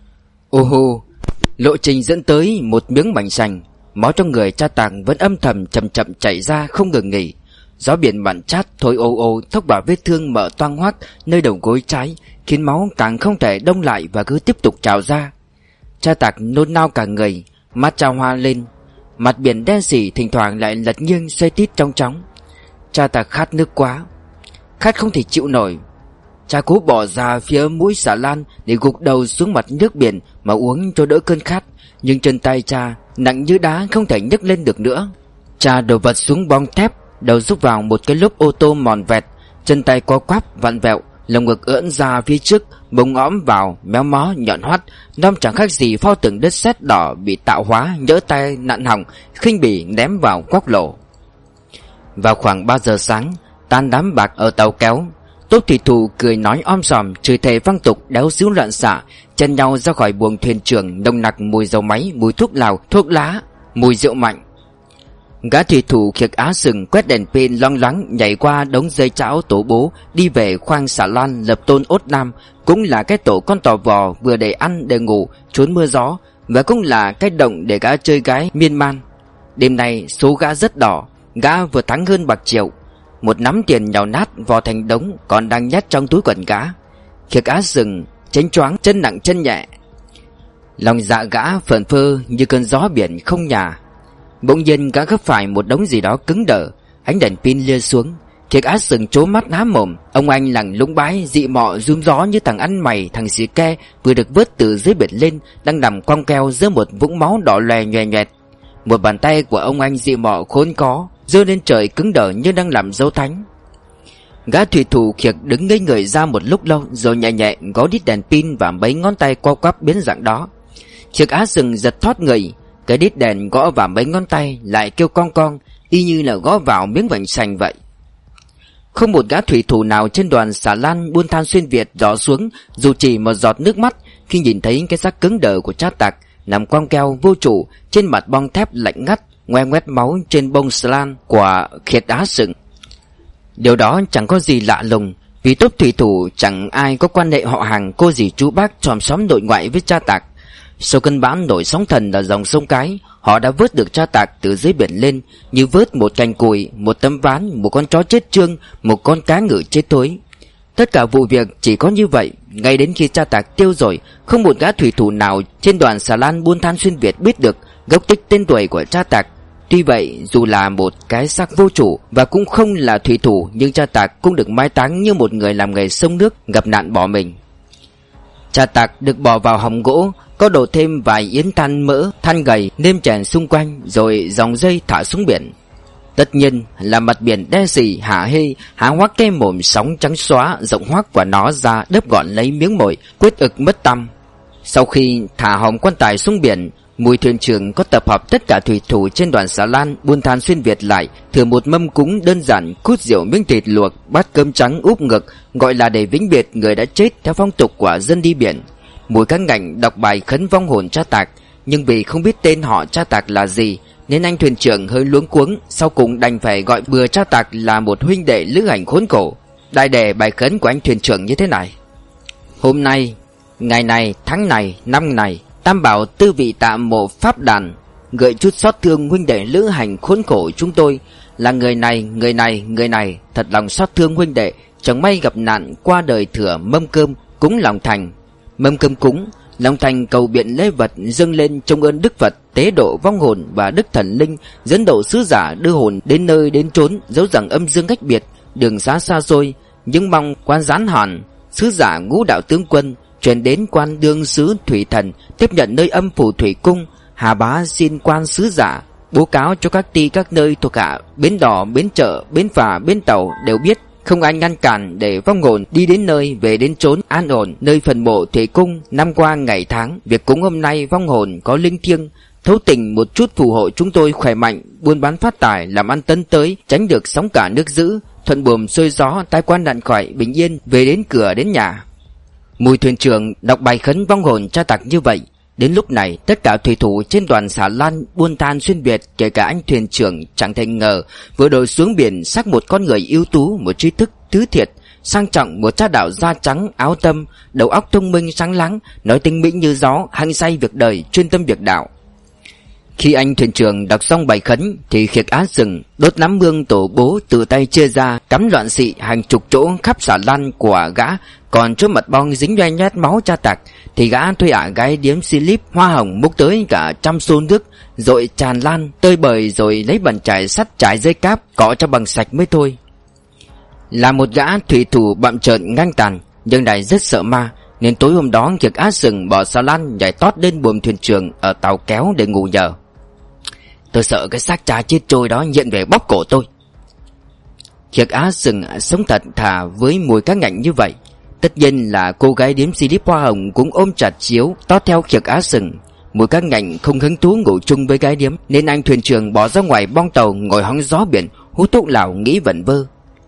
Ô hô, lộ trình dẫn tới một miếng mảnh sành. Máu trong người cha Tạc vẫn âm thầm chậm chậm chảy ra không ngừng nghỉ. Gió biển mặn chát thổi ồ ồ thốc vào vết thương mở toang hoác nơi đầu gối trái, khiến máu càng không thể đông lại và cứ tiếp tục trào ra. Cha Tạc nôn nao cả người, mắt trao hoa lên. Mặt biển đen sì thỉnh thoảng lại lật nghiêng xoay tít trong chóng. Cha Tạc khát nước quá, khát không thể chịu nổi. Cha cố bỏ ra phía mũi xà lan để gục đầu xuống mặt nước biển mà uống cho đỡ cơn khát, nhưng chân tay cha nặng như đá không thể nhấc lên được nữa. Cha đổ vật xuống bong thép, đầu rúc vào một cái lốp ô tô mòn vẹt, chân tay co quắp vặn vẹo, lồng ngực ưỡn ra phía trước, bông õm vào méo mó nhọn hoắt, non chẳng khác gì pho tượng đất sét đỏ bị tạo hóa nhỡ tay nặn hỏng, khinh bỉ ném vào quóc lỗ. Vào khoảng ba giờ sáng, tan đám bạc ở tàu kéo, Tốt thủy thủ cười nói om sòm, chửi thề văng tục, đéo xíu loạn xạ, chen nhau ra khỏi buồng thuyền trưởng, nồng nặc mùi dầu máy, mùi thuốc lào, thuốc lá, mùi rượu mạnh. Gã thủy thủ khiêng á sừng quét đèn pin loang loáng nhảy qua đống dây chảo tổ bố, đi về khoang xà lan Lập Tôn Ốt Nam, cũng là cái tổ con tò vò vừa để ăn để ngủ trốn mưa gió, và cũng là cái động để gã chơi gái miên man. Đêm nay số gã rất đỏ, gã vừa thắng hơn bạc triệu. Một nắm tiền nhào nát vò thành đống còn đang nhét trong túi quần gã. Khiêng á sừng chánh choáng, chân nặng chân nhẹ, lòng dạ gã phờn phơ như cơn gió biển không nhà. Bỗng nhiên gã gấp phải một đống gì đó cứng đờ, ánh đèn pin lia xuống. Khiêng á sừng trố mắt há mồm. Ông anh làng Lũng Bái dị mọ rúm gió như thằng ăn mày, thằng xì ke vừa được vớt từ dưới biển lên, đang nằm quong keo giữa một vũng máu đỏ lòe nhòe nhòẹt. Một bàn tay của ông anh dị mọ khốn có giơ lên trời cứng đờ như đang làm dấu thánh. Gã thủy thủ Khiệc đứng ngây người ra một lúc lâu, rồi nhẹ nhẹ gõ đít đèn pin và mấy ngón tay co quắp biến dạng đó. Khiệc Á Sừng giật thoát người. Cái đít đèn gõ vào mấy ngón tay lại kêu cong cong, y như là gõ vào miếng vành sành vậy. Không một gã thủy thủ nào trên đoàn xà lan buôn than xuyên Việt gió xuống dù chỉ một giọt nước mắt khi nhìn thấy cái xác cứng đờ của Trát Tạc nằm quăng keo vô chủ trên mặt bong thép lạnh ngắt, ngoe ngoét máu trên bông xà lan của Khiệc Á Sừng. Điều đó chẳng có gì lạ lùng, vì tốp thủy thủ chẳng ai có quan hệ họ hàng cô dì chú bác chòm xóm nội ngoại với Trát Tạc. Sau cơn bão nổi sóng thần ở dòng sông Cái, họ đã vớt được Trát Tạc từ dưới biển lên, như vớt một cành cùi, một tấm ván, một con chó chết trương, một con cá ngừ chết thối. Tất cả vụ việc chỉ có như vậy. Ngay đến khi Trát Tạc tiêu rồi, không một gã thủy thủ nào trên đoàn xà lan buôn than xuyên Việt biết được gốc tích tên tuổi của Trát Tạc. Tuy vậy, dù là một cái xác vô chủ và cũng không là thủy thủ, nhưng Trát Tạc cũng được mai táng như một người làm nghề sông nước gặp nạn bỏ mình. Trát Tạc được bỏ vào hòm gỗ, có đổ thêm vài yến than mỡ, than gầy, nêm chèn xung quanh, rồi dòng dây thả xuống biển. Tất nhiên là mặt biển đen sì hả hê, há hoác cái mồm sóng trắng xóa rộng hoác của nó ra đớp gọn lấy miếng mồi, quyết ực mất tăm. Sau khi thả hòm quan tài xuống biển, Mùi thuyền trưởng có tập hợp tất cả thủy thủ trên đoàn xà lan buôn than xuyên Việt lại, thử một mâm cúng đơn giản, cút rượu miếng thịt luộc, bát cơm trắng úp ngực, gọi là để vĩnh biệt người đã chết theo phong tục của dân đi biển. Mùi các ngành đọc bài khấn vong hồn Trát Tạc, nhưng vì không biết tên họ Trát Tạc là gì nên anh thuyền trưởng hơi luống cuống, sau cùng đành phải gọi bừa Trát Tạc là một huynh đệ lữ hành khốn khổ. Đại đề bài khấn của anh thuyền trưởng như thế này: hôm nay, ngày này, tháng này, năm này, tam bảo tư vị tạm mộ pháp đàn, gợi chút xót thương huynh đệ lữ hành khốn khổ chúng tôi, là người này, người này, người này, thật lòng xót thương huynh đệ, chẳng may gặp nạn qua đời thừa mâm cơm cúng lòng thành. Mâm cơm cúng lòng thành cầu biện lễ vật dâng lên trong ơn Đức Phật tế độ vong hồn và Đức Thần Linh, dẫn độ sứ giả đưa hồn đến nơi đến chốn, dẫu rằng âm dương cách biệt, đường xá xa xôi, nhưng mong quan gián hòn sứ giả ngũ đạo tướng quân chuyển đến quan đương sứ thủy thần tiếp nhận nơi âm phủ thủy cung. Hà bá xin quan sứ giả bố cáo cho các ty các nơi thuộc hạ bến đò, bến chợ, bến phà, bến tàu đều biết, không ai ngăn cản để vong hồn đi đến nơi về đến chốn an ổn nơi phần mộ thủy cung. Năm qua ngày tháng, việc cúng hôm nay vong hồn có linh thiêng, thấu tình một chút phù hộ chúng tôi khỏe mạnh, buôn bán phát tài, làm ăn tấn tới, tránh được sóng cả nước dữ, thuận buồm xuôi gió, tai qua nạn khỏi, bình yên về đến cửa đến nhà. Mùi thuyền trưởng đọc bài khấn vong hồn Trát Tạc như vậy. Đến lúc này, tất cả thủy thủ trên đoàn xà lan buôn than xuyên Việt, kể cả anh thuyền trưởng, chẳng thể ngờ vừa đội xuống biển xác một con người ưu tú, một trí thức thứ thiệt, sang trọng, một cha đạo da trắng áo tâm, đầu óc thông minh sáng láng, nói tinh mỹ như gió, hăng say việc đời, chuyên tâm việc đạo. Khi anh thuyền trưởng đọc xong bài khấn thì Khiệc Á Sừng đốt nắm hương tổ bố tự tay chia ra, cắm loạn xị hàng chục chỗ khắp xà lan của gã. Còn chỗ mật bong dính nhoe nhét máu Trát Tạc thì gã thuê ả gái điếm Philip hoa hồng múc tới cả trăm xô nước, rồi tràn lan tơi bời, rồi lấy bàn chải sắt chải dây cáp cọ cho bằng sạch mới thôi. Là một gã thủy thủ bặm trợn ngang tàn, nhưng này rất sợ ma, nên tối hôm đó Khiệc Á Sừng bỏ xà lan nhảy tót lên buồng thuyền trưởng ở tàu kéo để ngủ nhờ. Tôi sợ cái xác cha chết trôi đó hiện về bóp cổ tôi. Khiệc Á Sừng sống thật thà với mùi cá ngạnh như vậy. Tất nhiên là cô gái điếm Philip hoa hồng cũng ôm chặt chiếu tót theo Khiệc Á Sừng. Mùi cá ngạnh không hứng thú ngủ chung với gái điếm, nên anh thuyền trưởng bỏ ra ngoài bong tàu ngồi hóng gió biển, hút thuốc lào nghĩ vẩn vơ.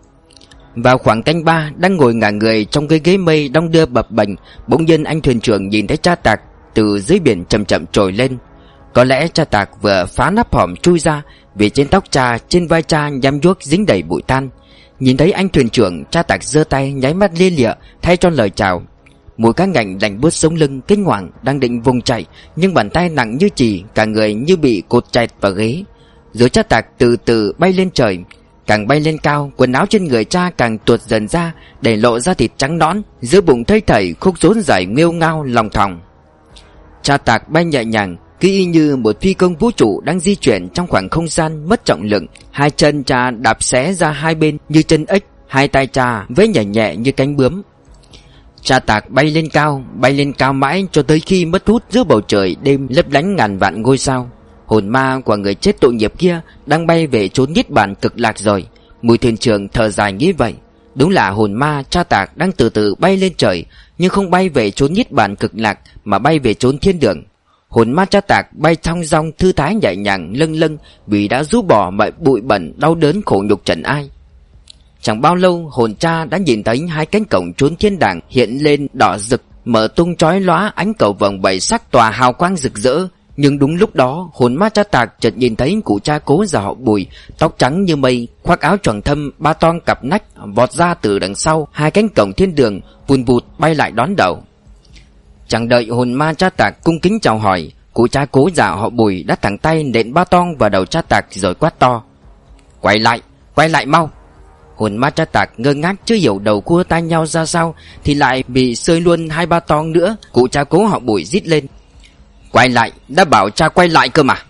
Vào khoảng canh ba, đang ngồi ngả người trong cái ghế mây đong đưa bập bềnh, bỗng nhiên anh thuyền trưởng nhìn thấy Trát Tạc từ dưới biển chậm chậm trồi lên. Có lẽ Trát Tạc vừa phá nắp hòm chui ra, vì trên tóc cha, trên vai cha nhăm nhuốc dính đầy bụi than. Nhìn thấy anh thuyền trưởng, Trát Tạc giơ tay nháy mắt lia lịa thay cho lời chào. Mùi cá ngạnh lạnh buốt sống lưng, kinh hoàng đang định vùng chạy, nhưng bàn tay nặng như chì, cả người như bị cột chặt vào ghế. Rồi Trát Tạc từ từ bay lên trời. Càng bay lên cao, quần áo trên người cha càng tuột dần ra, để lộ ra thịt trắng nõn, giữa bụng thây thảy khúc rốn dài nghêu ngao lòng thòng. Trát Tạc bay nhẹ nhàng, cứ y như một phi công vũ trụ đang di chuyển trong khoảng không gian mất trọng lượng. Hai chân cha đạp xé ra hai bên như chân ếch, hai tay cha vẫy nhẹ nhẹ như cánh bướm. Trát Tạc bay lên cao, bay lên cao mãi cho tới khi mất hút giữa bầu trời đêm lấp lánh ngàn vạn ngôi sao. Hồn ma của người chết tội nghiệp kia đang bay về chốn niết bàn cực lạc rồi. Mùi thuyền trưởng thở dài nghĩ vậy. Đúng là hồn ma cha tạc đang từ từ bay lên trời, nhưng không bay về chốn niết bàn cực lạc mà bay về chốn thiên đường. Hồn ma cha tạc bay thong dong thư thái nhẹ nhàng lâng lâng, vì đã rũ bỏ mọi bụi bẩn đau đớn khổ nhục trần ai. Chẳng bao lâu hồn cha đã nhìn thấy hai cánh cổng chốn thiên đàng hiện lên đỏ rực, mở tung chói lóa ánh cầu vồng bảy sắc tỏa hào quang rực rỡ. Nhưng đúng lúc đó hồn ma cha tạc chợt nhìn thấy cụ cha Cố già họ Bùi, tóc trắng như mây, khoác áo choàng thâm ba toang cặp nách, vọt ra từ đằng sau hai cánh cổng thiên đường, vùn vụt bay lại đón đầu. Chẳng đợi hồn ma cha tạc cung kính chào hỏi, cụ cha Cố già họ Bùi đã thẳng tay nện ba toang vào đầu cha tạc rồi quát to: "Quay lại, quay lại mau!" Hồn ma cha tạc ngơ ngác chưa hiểu đầu cua tai nhau ra sao thì lại bị sơi luôn hai ba toang nữa. Cụ cha Cố họ Bùi rít lên: "Quay lại, đã bảo cha quay lại cơ mà!"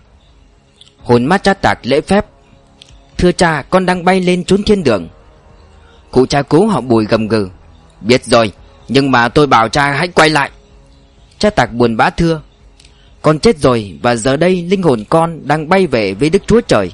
Hồn ma cha tạc lễ phép: "Thưa cha, con đang bay lên chốn thiên đường." Cụ cha Cố họ Bùi gầm gừ: "Biết rồi, nhưng mà tôi bảo cha hãy quay lại." Cha tạc buồn bã thưa: "Con chết rồi, và giờ đây linh hồn con đang bay về với Đức Chúa Trời."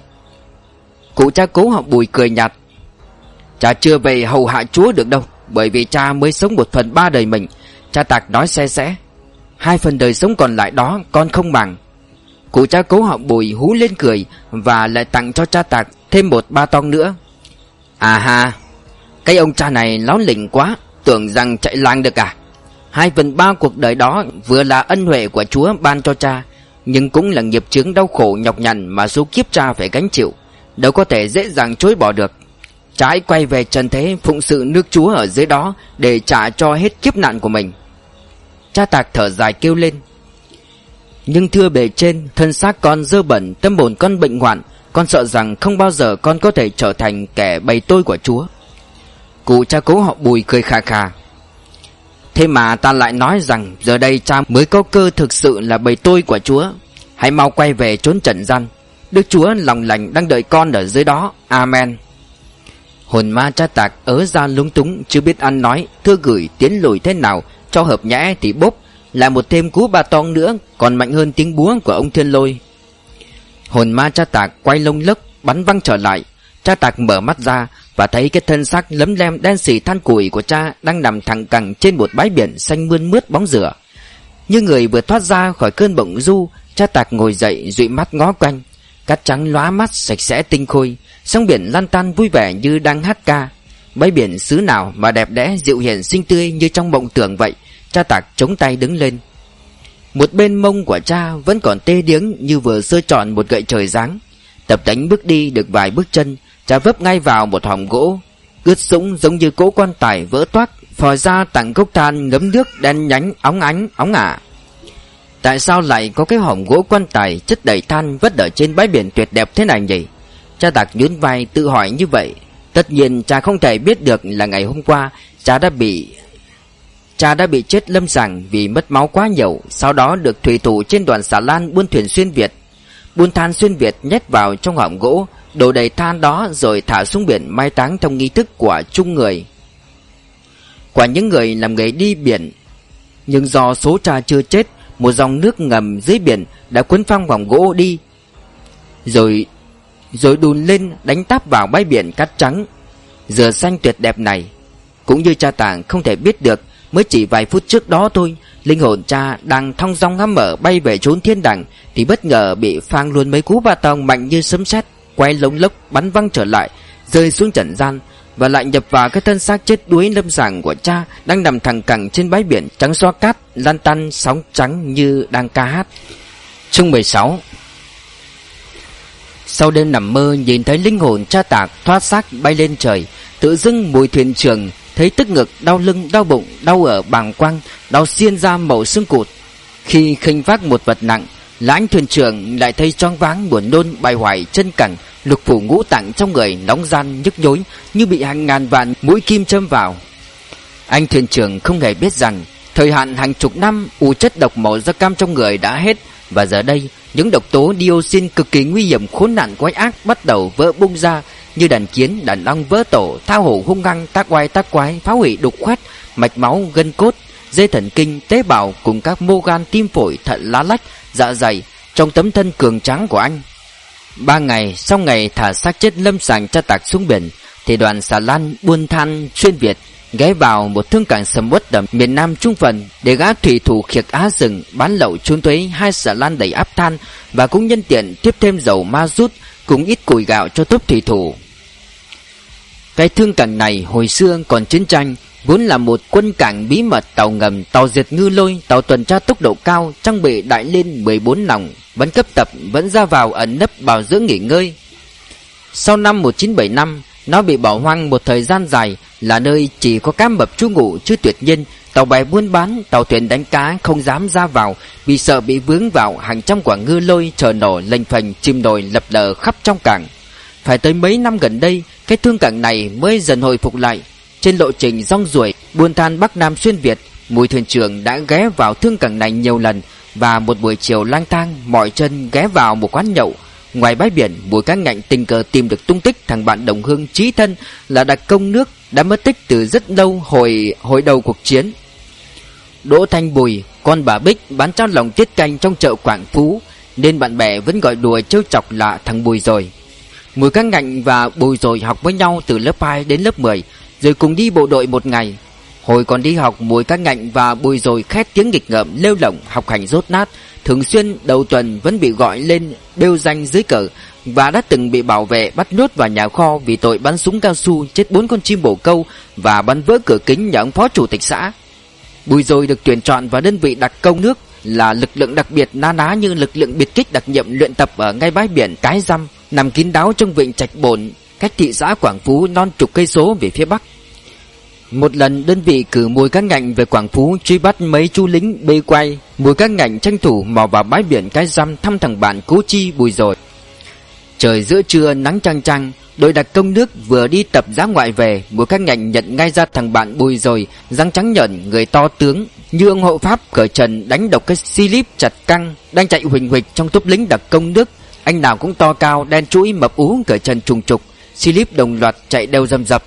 Cụ cha Cố họ Bùi cười nhạt: "Cha chưa về hầu hạ Chúa được đâu, bởi vì cha mới sống một phần ba đời mình." Cha tạc nói xe xẽ: "Hai phần đời sống còn lại đó con không bằng." Cụ cha Cố họ Bùi hú lên cười và lại tặng cho cha tạc thêm một ba toang nữa. "À ha, cái ông cha này láo lỉnh quá, tưởng rằng chạy làng được à? Hai phần ba cuộc đời đó vừa là ân huệ của Chúa ban cho cha, nhưng cũng là nghiệp chướng đau khổ nhọc nhằn mà số kiếp cha phải gánh chịu, đâu có thể dễ dàng chối bỏ được. Cha hãy quay về trần thế phụng sự nước Chúa ở dưới đó để trả cho hết kiếp nạn của mình." Cha tạc thở dài kêu lên: "Nhưng thưa bề trên, thân xác con dơ bẩn, tâm hồn con bệnh hoạn, con sợ rằng không bao giờ con có thể trở thành kẻ bầy tôi của Chúa." Cụ cha Cố họ Bùi cười khà khà: "Thế mà ta lại nói rằng giờ đây cha mới có cơ thực sự là bầy tôi của Chúa. Hãy mau quay về trốn trần gian, Đức Chúa lòng lành đang đợi con ở dưới đó. Amen." Hồn ma cha tạc ớ ra lúng túng, chưa biết ăn nói thưa gửi tiến lùi thế nào cho hợp nhẽ thì bốp lại một thêm cú ba toang nữa, còn mạnh hơn tiếng búa của ông Thiên Lôi. Hồn ma cha tạc quay lông lốc bắn văng trở lại. Cha tạc mở mắt ra và thấy cái thân xác lấm lem đen xì than củi của cha đang nằm thẳng cẳng trên một bãi biển xanh mơn mướt bóng rửa. Như người vừa thoát ra khỏi cơn bỗng du, cha tạc ngồi dậy dụi mắt ngó quanh. Cát trắng lóa mắt sạch sẽ tinh khôi, sóng biển lăn tăn vui vẻ như đang hát ca. Bãi biển xứ nào mà đẹp đẽ dịu hiền xinh tươi như trong mộng tưởng vậy. Cha tạc chống tay đứng lên. Một bên mông của cha vẫn còn tê điếng như vừa sơ trọn một gậy trời giáng. Tập đánh bước đi được vài bước chân, cha vấp ngay vào một hòm gỗ ướt sũng giống như cỗ quan tài vỡ toác, phò ra tặng cốc than ngấm nước đen nhánh óng ánh óng ả. Tại sao lại có cái hòm gỗ quan tài chất đầy than vất ở trên bãi biển tuyệt đẹp thế này nhỉ? Cha tạc nhún vai tự hỏi như vậy. Tất nhiên cha không thể biết được là ngày hôm qua cha đã bị Cha đã bị chết lâm sàng vì mất máu quá nhiều, sau đó được thủy thủ trên đoàn xà lan buôn thuyền xuyên Việt, buôn than xuyên Việt nhét vào trong hòm gỗ, đổ đầy than đó rồi thả xuống biển mai táng trong nghi thức của chung người, của những người làm nghề đi biển. Nhưng do số cha chưa chết, một dòng nước ngầm dưới biển đã cuốn phăng hòm gỗ đi, rồi rồi đùn lên đánh táp vào bãi biển cát trắng rửa xanh tuyệt đẹp này. Cũng như cha tàng không thể biết được, mới chỉ vài phút trước đó thôi, linh hồn cha đang thong dong ngắm mở bay về chốn thiên đàng thì bất ngờ bị phang luôn mấy cú ba tong mạnh như sấm sét, quay lông lốc bắn văng trở lại, rơi xuống trần gian và lại nhập vào cái thân xác chết đuối lâm sàng của cha đang nằm thẳng cẳng trên bãi biển trắng xóa cát lan tăn sóng trắng như đang ca hát. Chương mười sáu. Sau đêm nằm mơ nhìn thấy linh hồn cha tạc thoát xác bay lên trời, tự dưng mùi thuyền trưởng thấy tức ngực, đau lưng, đau bụng, đau ở bàng quang, đau xiên ra mẩu xương cụt. Khi khinh vác một vật nặng, là anh thuyền trưởng lại thấy choáng váng, buồn nôn, bại hoại chân cẳng, lục phủ ngũ tạng trong người nóng ran nhức nhối như bị hàng ngàn vạn mũi kim châm vào. Anh thuyền trưởng không hề biết rằng thời hạn hàng chục năm u chất độc màu da cam trong người đã hết, và giờ đây những độc tố dioxin cực kỳ nguy hiểm khốn nạn quái ác bắt đầu vỡ bung ra như đàn kiến đàn ong vỡ tổ, thao hổ hung hăng tác oai tác quái, phá hủy đục khoét mạch máu, gân cốt, dây thần kinh, tế bào cùng các mô gan, tim phổi, thận, lá lách, dạ dày trong tấm thân cường tráng của anh. Ba ngày sau ngày thả xác chết lâm sàng cha tạc xuống biển thì đoàn xà lan buôn than xuyên Việt ghé vào một thương cảng sầm uất ở miền Nam Trung Phần để gã thủy thủ khiêng Á rừng bán lậu trốn thuế hai xà lan đầy áp than và cũng nhân tiện tiếp thêm dầu ma rút cùng ít củi gạo cho tốp thủy thủ. Cái thương cảng này hồi xưa còn chiến tranh vốn là một quân cảng bí mật, tàu ngầm, tàu diệt ngư lôi, tàu tuần tra tốc độ cao, trang bị đại lên mười bốn nòng, vẫn cấp tập, vẫn ra vào ẩn nấp bảo dưỡng nghỉ ngơi. Sau năm một nghìn chín trăm bảy mươi lăm, nó bị bỏ hoang một thời gian dài, là nơi chỉ có cá mập trú ngụ, chứ tuyệt nhiên tàu bè buôn bán, tàu thuyền đánh cá không dám ra vào vì sợ bị vướng vào hàng trăm quả ngư lôi chờ nổ lênh phềnh chìm nổi lập lờ khắp trong cảng. Phải tới mấy năm gần đây, cái thương cảng này mới dần hồi phục lại. Trên lộ trình rong ruổi buôn than Bắc Nam xuyên Việt, Mùi thuyền trưởng đã ghé vào thương cảng này nhiều lần, và một buổi chiều lang thang mỏi chân ghé vào một quán nhậu ngoài bãi biển, Bùi Cá Ngạnh tình cờ tìm được tung tích thằng bạn đồng hương chí thân là đặc công nước đã mất tích từ rất lâu hồi hồi đầu cuộc chiến. Đỗ Thanh Bùi, con bà Bích bán cháo lòng tiết canh trong chợ Quảng Phú, nên bạn bè vẫn gọi đùa trêu chọc là thằng Bùi Rồi. Bùi Cá Ngạnh và Bùi Rồi học với nhau từ lớp hai đến lớp mười, rồi cùng đi bộ đội một ngày. Hồi còn đi học, Bùi Cá Ngạnh và Bùi Rồi khét tiếng nghịch ngợm lêu lỏng học hành dốt nát, thường xuyên đầu tuần vẫn bị gọi lên bêu danh dưới cờ, và đã từng bị bảo vệ bắt nhốt vào nhà kho vì tội bắn súng cao su chết bốn con chim bồ câu và bắn vỡ cửa kính nhà ông phó chủ tịch xã. Bùi Rồi được tuyển chọn vào đơn vị đặc công nước, là lực lượng đặc biệt na ná như lực lượng biệt kích đặc nhiệm luyện tập ở ngay bãi biển Cái Răm, nằm kín đáo trong vịnh Trạch Bổn, cách thị xã Quảng Phú non chục cây số về phía bắc. Một lần đơn vị cử Bùi Cá Ngạnh về Quảng Phú truy bắt mấy chú lính bê quay, Bùi Cá Ngạnh tranh thủ mò vào bãi biển Cái Răm thăm thằng bạn cố chi Bùi Rồi. Trời giữa trưa nắng chang chang, đội đặc công nước vừa đi tập dã ngoại về, Bùi Cá Ngạnh nhận ngay ra thằng bạn Bùi Rồi, răng trắng nhợn, người to tướng như ông hộ pháp cởi trần đánh độc cái slip chặt căng đang chạy huỳnh huỳnh trong tốp lính đặc công nước. Anh nào cũng to cao, đen trũi, mập ú, cởi trần trùng trục, slip đồng loạt chạy đều rầm rập.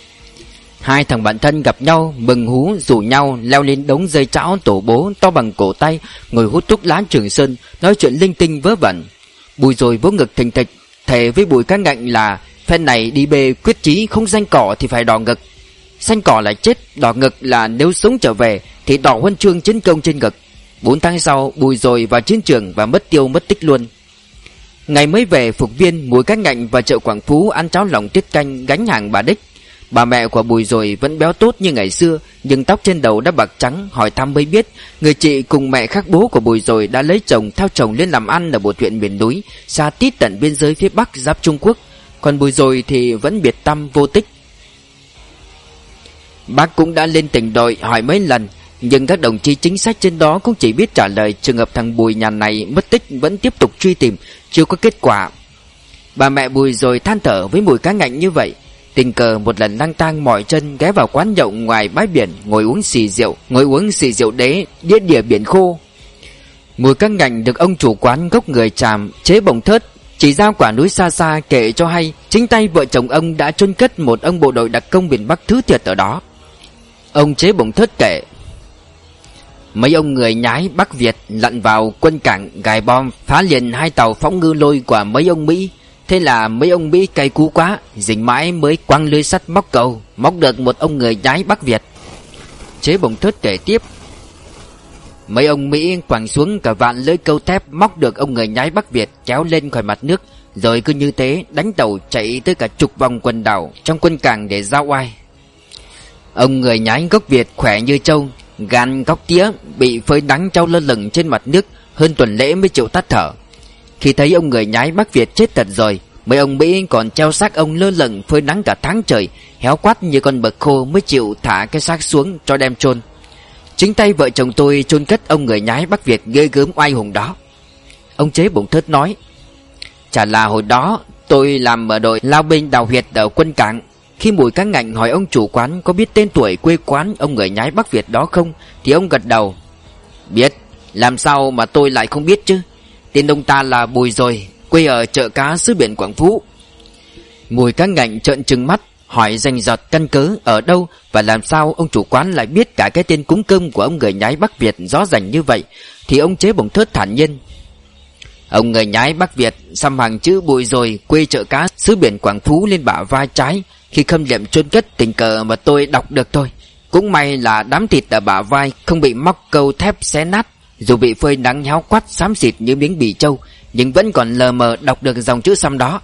Hai thằng bạn thân gặp nhau, mừng hú rủ nhau leo lên đống dây chảo tổ bố to bằng cổ tay, ngồi hút thuốc lá Trường Sơn, nói chuyện linh tinh vớ vẩn. Bùi Rồi vỗ ngực thình thịch, thề với Bùi Cá Ngạnh là phen này đi bê quyết chí không danh cỏ thì phải đỏ ngực. Xanh cỏ là chết, đỏ ngực là nếu sống trở về thì đỏ huân chương chiến công trên ngực. Bốn tháng sau, Bùi Rồi vào chiến trường và mất tiêu mất tích luôn. Ngày mới về phục viên, Bùi Cá Ngạnh vào chợ Quảng Phú ăn cháo lòng tiết canh gánh hàng bà Đích. Bà mẹ của Bùi Rồi vẫn béo tốt như ngày xưa, nhưng tóc trên đầu đã bạc trắng. Hỏi thăm mới biết, người chị cùng mẹ khác bố của Bùi Rồi đã lấy chồng theo chồng lên làm ăn ở một huyện miền núi xa tít tận biên giới phía bắc giáp Trung Quốc. Còn Bùi Rồi thì vẫn biệt tăm vô tích. Bác cũng đã lên tỉnh đội hỏi mấy lần, nhưng các đồng chí chính sách trên đó cũng chỉ biết trả lời trường hợp thằng Bùi nhà này mất tích vẫn tiếp tục truy tìm, chưa có kết quả. Bà mẹ Bùi Rồi than thở với Bùi Cá Ngạnh như vậy. Tình cờ một lần lang thang mỏi chân ghé vào quán nhậu ngoài bãi biển, ngồi uống xì rượu, ngồi uống xì rượu đế, đĩa đìa biển khô. Bùi Cá Ngạnh được ông chủ quán gốc người Tràm chế bồng thớt chỉ ra quả núi xa xa kể cho hay chính tay vợ chồng ông đã chôn cất một ông bộ đội đặc công miền Bắc thứ thiệt ở đó. Ông chế bồng thớt kể: mấy ông người nhái Bắc Việt lặn vào quân cảng gài bom phá liền hai tàu phóng ngư lôi của mấy ông Mỹ. Thế là mấy ông Mỹ cay cú quá, dính mãi mới quăng lưới sắt móc câu, móc được một ông người nhái Bắc Việt. Chế bồng thớt kể tiếp: mấy ông Mỹ quẳng xuống cả vạn lưới câu thép, móc được ông người nhái Bắc Việt kéo lên khỏi mặt nước, rồi cứ như thế đánh tàu chạy tới cả chục vòng quần đảo trong quân cảng để giao oai. Ông người nhái gốc Việt khỏe như trâu, gan góc tía, bị phơi nắng trao lơ lửng trên mặt nước hơn tuần lễ mới chịu tắt thở. Khi thấy ông người nhái Bắc Việt chết thật rồi, mấy ông Mỹ còn treo xác ông lơ lửng phơi nắng cả tháng trời, héo quắt như con bậc khô mới chịu thả cái xác xuống cho đem chôn. Chính tay vợ chồng tôi chôn cất ông người nhái Bắc Việt ghê gớm oai hùng đó. Ông chế bồng thớt nói: chả là hồi đó tôi làm ở đội lao binh đào huyệt ở quân cảng. Khi Bùi Cá Ngạnh hỏi ông chủ quán có biết tên tuổi quê quán ông người nhái Bắc Việt đó không, thì ông gật đầu: biết, làm sao mà tôi lại không biết chứ. Tên ông ta là Bùi Rồi, quê ở chợ cá xứ biển Quảng Phú. Bùi Cá Ngạnh trợn trừng mắt, hỏi rành rọt căn cớ ở đâu và làm sao ông chủ quán lại biết cả cái tên cúng cơm của ông người nhái Bắc Việt rõ rành như vậy. Thì ông chế bồng thớt thản nhiên: ông người nhái Bắc Việt xăm hàng chữ Bùi Rồi, quê chợ cá xứ biển Quảng Phú lên bả vai trái, Khi khâm liệm chôn cất tình cờ mà tôi đọc được thôi. Cũng may là đám thịt ở bả vai không bị móc câu thép xé nát, dù bị phơi nắng héo quắt xám xịt như miếng bì trâu, nhưng vẫn còn lờ mờ đọc được dòng chữ xăm đó.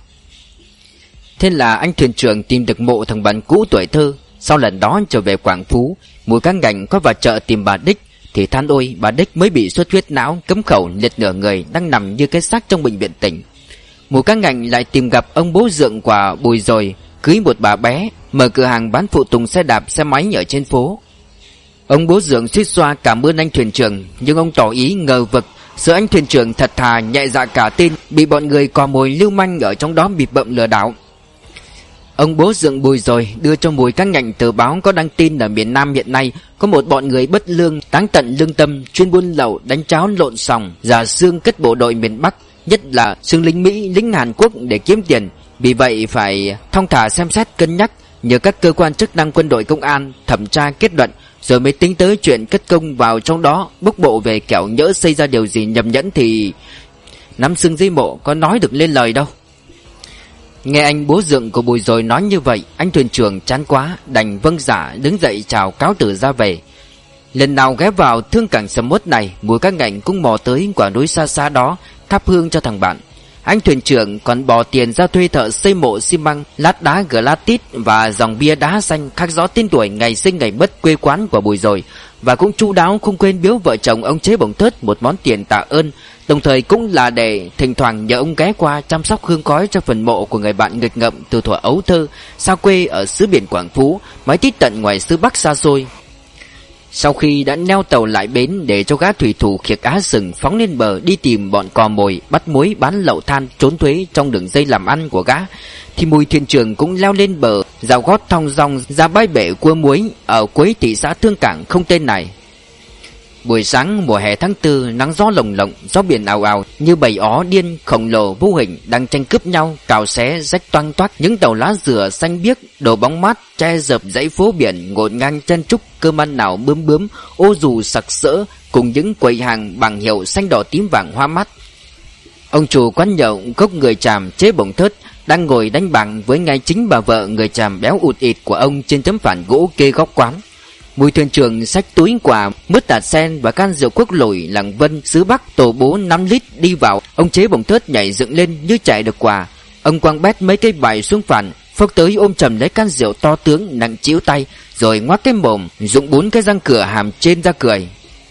Thế là anh thuyền trưởng tìm được mộ thằng bạn cũ tuổi thơ. Sau lần đó trở về Quảng Phú, Mùi Cá Ngạnh có vào chợ tìm bà Đích, thì than ôi bà Đích mới bị xuất huyết não, cấm khẩu, liệt nửa người, đang nằm như cái xác trong bệnh viện tỉnh. Mùi Cá Ngạnh lại tìm gặp ông bố dượng của Bùi rồi, cưới một bà bé, mở cửa hàng bán phụ tùng xe đạp xe máy ở trên phố. Ông bố dượng suýt xoa cảm ơn anh thuyền trưởng, nhưng ông tỏ ý ngờ vực, sợ anh thuyền trưởng thật thà nhẹ dạ cả tin, bị bọn người cò mồi lưu manh ở trong đó bịp bợm lừa đảo. Ông bố dượng Bùi rồi đưa cho Mùi Cá Ngạnh tờ báo có đăng tin ở miền Nam hiện nay có một bọn người bất lương, táng tận lương tâm, chuyên buôn lậu, đánh cháo lộn xòng, giả xương cất bộ đội miền Bắc, nhất là xương lính Mỹ, lính Hàn Quốc để kiếm tiền. Vì vậy phải thong thả xem xét cân nhắc, nhờ các cơ quan chức năng quân đội công an thẩm tra kết luận, rồi mới tính tới chuyện cất công vào trong đó. Bốc bộ về kẻo nhỡ xây ra điều gì nhầm nhẫn thì nắm xương dưới mộ có nói được lên lời đâu. Nghe anh bố dượng của Bùi rồi nói như vậy, anh thuyền trưởng chán quá, đành vâng dạ đứng dậy chào cáo từ ra về. Lần nào ghé vào thương cảng sầm uất này, Mùi Cá Ngạnh cũng mò tới quả núi xa xa đó thắp hương cho thằng bạn. Anh thuyền trưởng còn bỏ tiền ra thuê thợ xây mộ xi măng, lát đá granite và dòng bia đá xanh khắc rõ tên tuổi, ngày sinh ngày mất, quê quán của Bùi rồi, và cũng chu đáo không quên biếu vợ chồng ông Chế Bổng Thớt một món tiền tạ ơn, đồng thời cũng là để thỉnh thoảng nhờ ông ghé qua chăm sóc hương khói cho phần mộ của người bạn nghịch ngợm từ thuở ấu thơ, xa quê ở xứ biển Quảng Phú, mái tít tận ngoài xứ Bắc xa xôi. Sau khi đã neo tàu lại bến để cho gã thủy thủ khiêng á sừng phóng lên bờ đi tìm bọn cò mồi bắt muối bán lậu than trốn thuế trong đường dây làm ăn của gã, thì Mùi thuyền trưởng cũng leo lên bờ, dạo gót thong dong ra bãi bể cua muối ở cuối thị xã Thương Cảng không tên này. Buổi sáng mùa hè tháng tư, nắng gió lồng lộng, gió biển ào ào như bầy ó điên khổng lồ vô hình đang tranh cướp nhau, cào xé rách toang toác những tàu lá dừa xanh biếc đổ bóng mát che dợp dãy phố biển ngổn ngang chen trúc, cơm ăn nào bướm bướm, ô dù sặc sỡ cùng những quầy hàng bằng hiệu xanh đỏ tím vàng hoa mắt. Ông chủ quán nhậu gốc người Tràm Chế Bổng Thớt đang ngồi đánh bảng với ngay chính bà vợ người Tràm béo ụt ịt của ông trên tấm phản gỗ kê góc quán. Mùi thuyền trưởng xách túi quà, mứt tạt sen và can rượu quốc lổi làng Vân xứ Bắc tổ bố năm lít đi vào. Ông Chế Bổng Thớt nhảy dựng lên như chạy được quà. Ông quăng bét mấy cây bài xuống phản, phốc tới ôm chầm lấy can rượu to tướng nặng chĩu tay, rồi ngoác cái mồm, dụng bốn cái răng cửa hàm trên ra cười.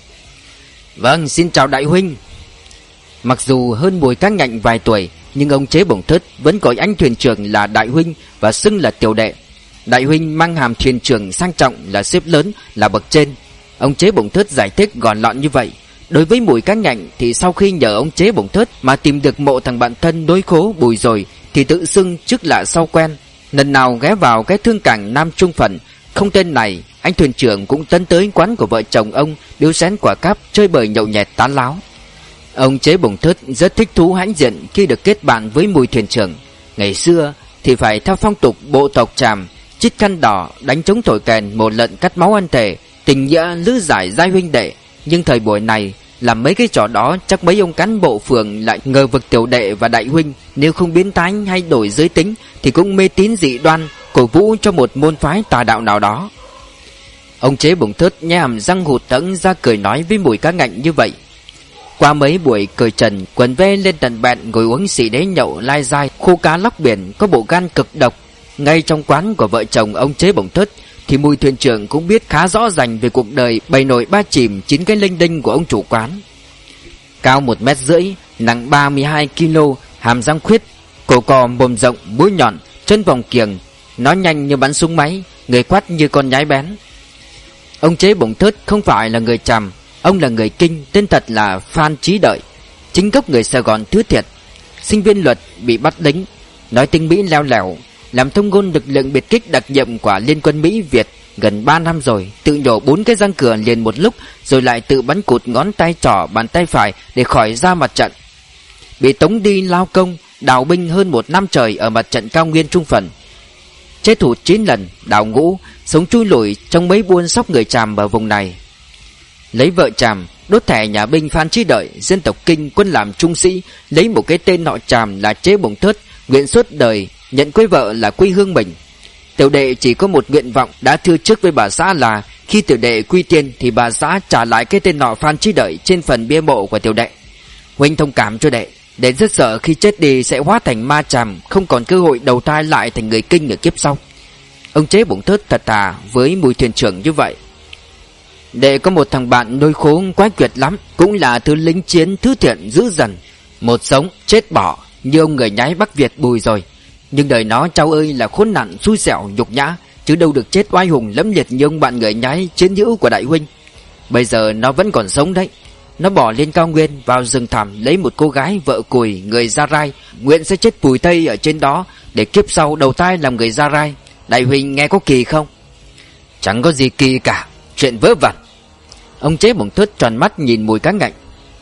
Vâng, xin chào đại huynh. Mặc dù hơn Mùi Cá Ngạnh vài tuổi, nhưng ông Chế Bổng Thớt vẫn gọi anh thuyền trưởng là đại huynh và xưng là tiểu đệ. Đại huynh mang hàm thuyền trưởng sang trọng, là sếp lớn, là bậc trên. Ông Chế Bổng Thớt giải thích gọn lọn như vậy. Đối với Mùi Cá Ngạnh thì sau khi nhờ ông Chế Bổng Thớt mà tìm được mộ thằng bạn thân đối khố Bùi rồi, thì tự xưng trước lạ sau quen. Lần nào ghé vào cái thương cảng Nam Trung Phận không tên này, anh thuyền trưởng cũng tấn tới quán của vợ chồng ông, biếu xén quả cáp, chơi bời nhậu nhẹt tán láo. Ông Chế Bổng Thớt rất thích thú hãnh diện khi được kết bạn với Mùi thuyền trưởng. Ngày xưa thì phải theo phong tục bộ tộc Tràm, chít khăn đỏ, đánh trống thổi kèn, một lận cắt máu ăn thể, tình nghĩa lữ giải giai huynh đệ. Nhưng thời buổi này làm mấy cái trò đó, chắc mấy ông cán bộ phường lại ngờ vực tiểu đệ và đại huynh, nếu không biến thái hay đổi giới tính thì cũng mê tín dị đoan, cổ vũ cho một môn phái tà đạo nào đó. Ông Chế Bổng Thớt nhe hàm răng hụt tẫng ra cười nói với Mùi Cá Ngạnh như vậy. Qua mấy buổi cởi trần, quần ve lên tận bẹn, ngồi uống xì đế nhậu lai dai, khô cá lóc biển, có bộ gan cực độc. Ngay trong quán của vợ chồng ông Chế Bổng Thớt thì Mùi thuyền trưởng cũng biết khá rõ rành về cuộc đời bầy nổi ba chìm chín cái linh đinh của ông chủ quán. Cao một mét rưỡi, nặng ba mươi hai ki lô, hàm răng khuyết, cổ cò mồm rộng, mũi nhọn, chân vòng kiềng, nói nhanh như bắn súng máy, người quát như con nhái bén. Ông Chế Bổng Thớt không phải là người Tràm, ông là người Kinh, tên thật là Phan Chí Đợi, chính gốc người Sài Gòn thứ thiệt, sinh viên luật bị bắt lính, nói tiếng Mỹ leo lẻo, làm thông ngôn lực lượng biệt kích đặc nhiệm của Liên quân Mỹ Việt gần ba năm rồi, tự nhổ bốn cái răng cửa liền một lúc, rồi lại tự bắn cụt ngón tay trỏ bàn tay phải để khỏi ra mặt trận. Bị tống đi lao công, đào binh hơn một năm trời ở mặt trận cao nguyên Trung Phần. Chết thủ chín lần, đào ngũ, sống chui lủi trong mấy buôn sóc người Tràm ở vùng này. Lấy vợ Tràm, đốt thẻ nhà binh Phan Chí Đợi, dân tộc Kinh, quân làm trung sĩ, lấy một cái tên họ Tràm là Chế Bổng Thớt, nguyện suốt đời nhận quê vợ là quê hương mình. Tiểu đệ chỉ có một nguyện vọng đã thưa trước với bà xã là khi tiểu đệ quy tiên thì bà xã trả lại cái tên nọ Phan Chí Đợi trên phần bia mộ của tiểu đệ. Huynh thông cảm cho đệ, đệ rất sợ khi chết đi sẽ hóa thành ma tràm, không còn cơ hội đầu thai lại thành người Kinh ở kiếp sau. Ông Chế Bổng Thớt thật thà với Mùi thuyền trưởng như vậy. Đệ có một thằng bạn nôi khố quái quyệt lắm, cũng là thứ lính chiến thứ thiện dữ dằn, một sống chết bỏ như ông người nhái Bắc Việt Bùi rồi. Nhưng đời nó cháu ơi là khốn nạn xui xẻo nhục nhã, chứ đâu được chết oai hùng lẫm liệt như ông bạn người nhái chiến hữu của đại huynh. Bây giờ nó vẫn còn sống đấy. Nó bỏ lên cao nguyên vào rừng thẳm lấy một cô gái vợ cùi người Gia Rai, nguyện sẽ chết Pùi Tây ở trên đó để kiếp sau đầu thai làm người Gia Rai. Đại huynh nghe có kỳ không? Chẳng có gì kỳ cả, chuyện vớ vẩn. Ông Chế Bổng Thớt tròn mắt nhìn Mùi Cá Ngạnh.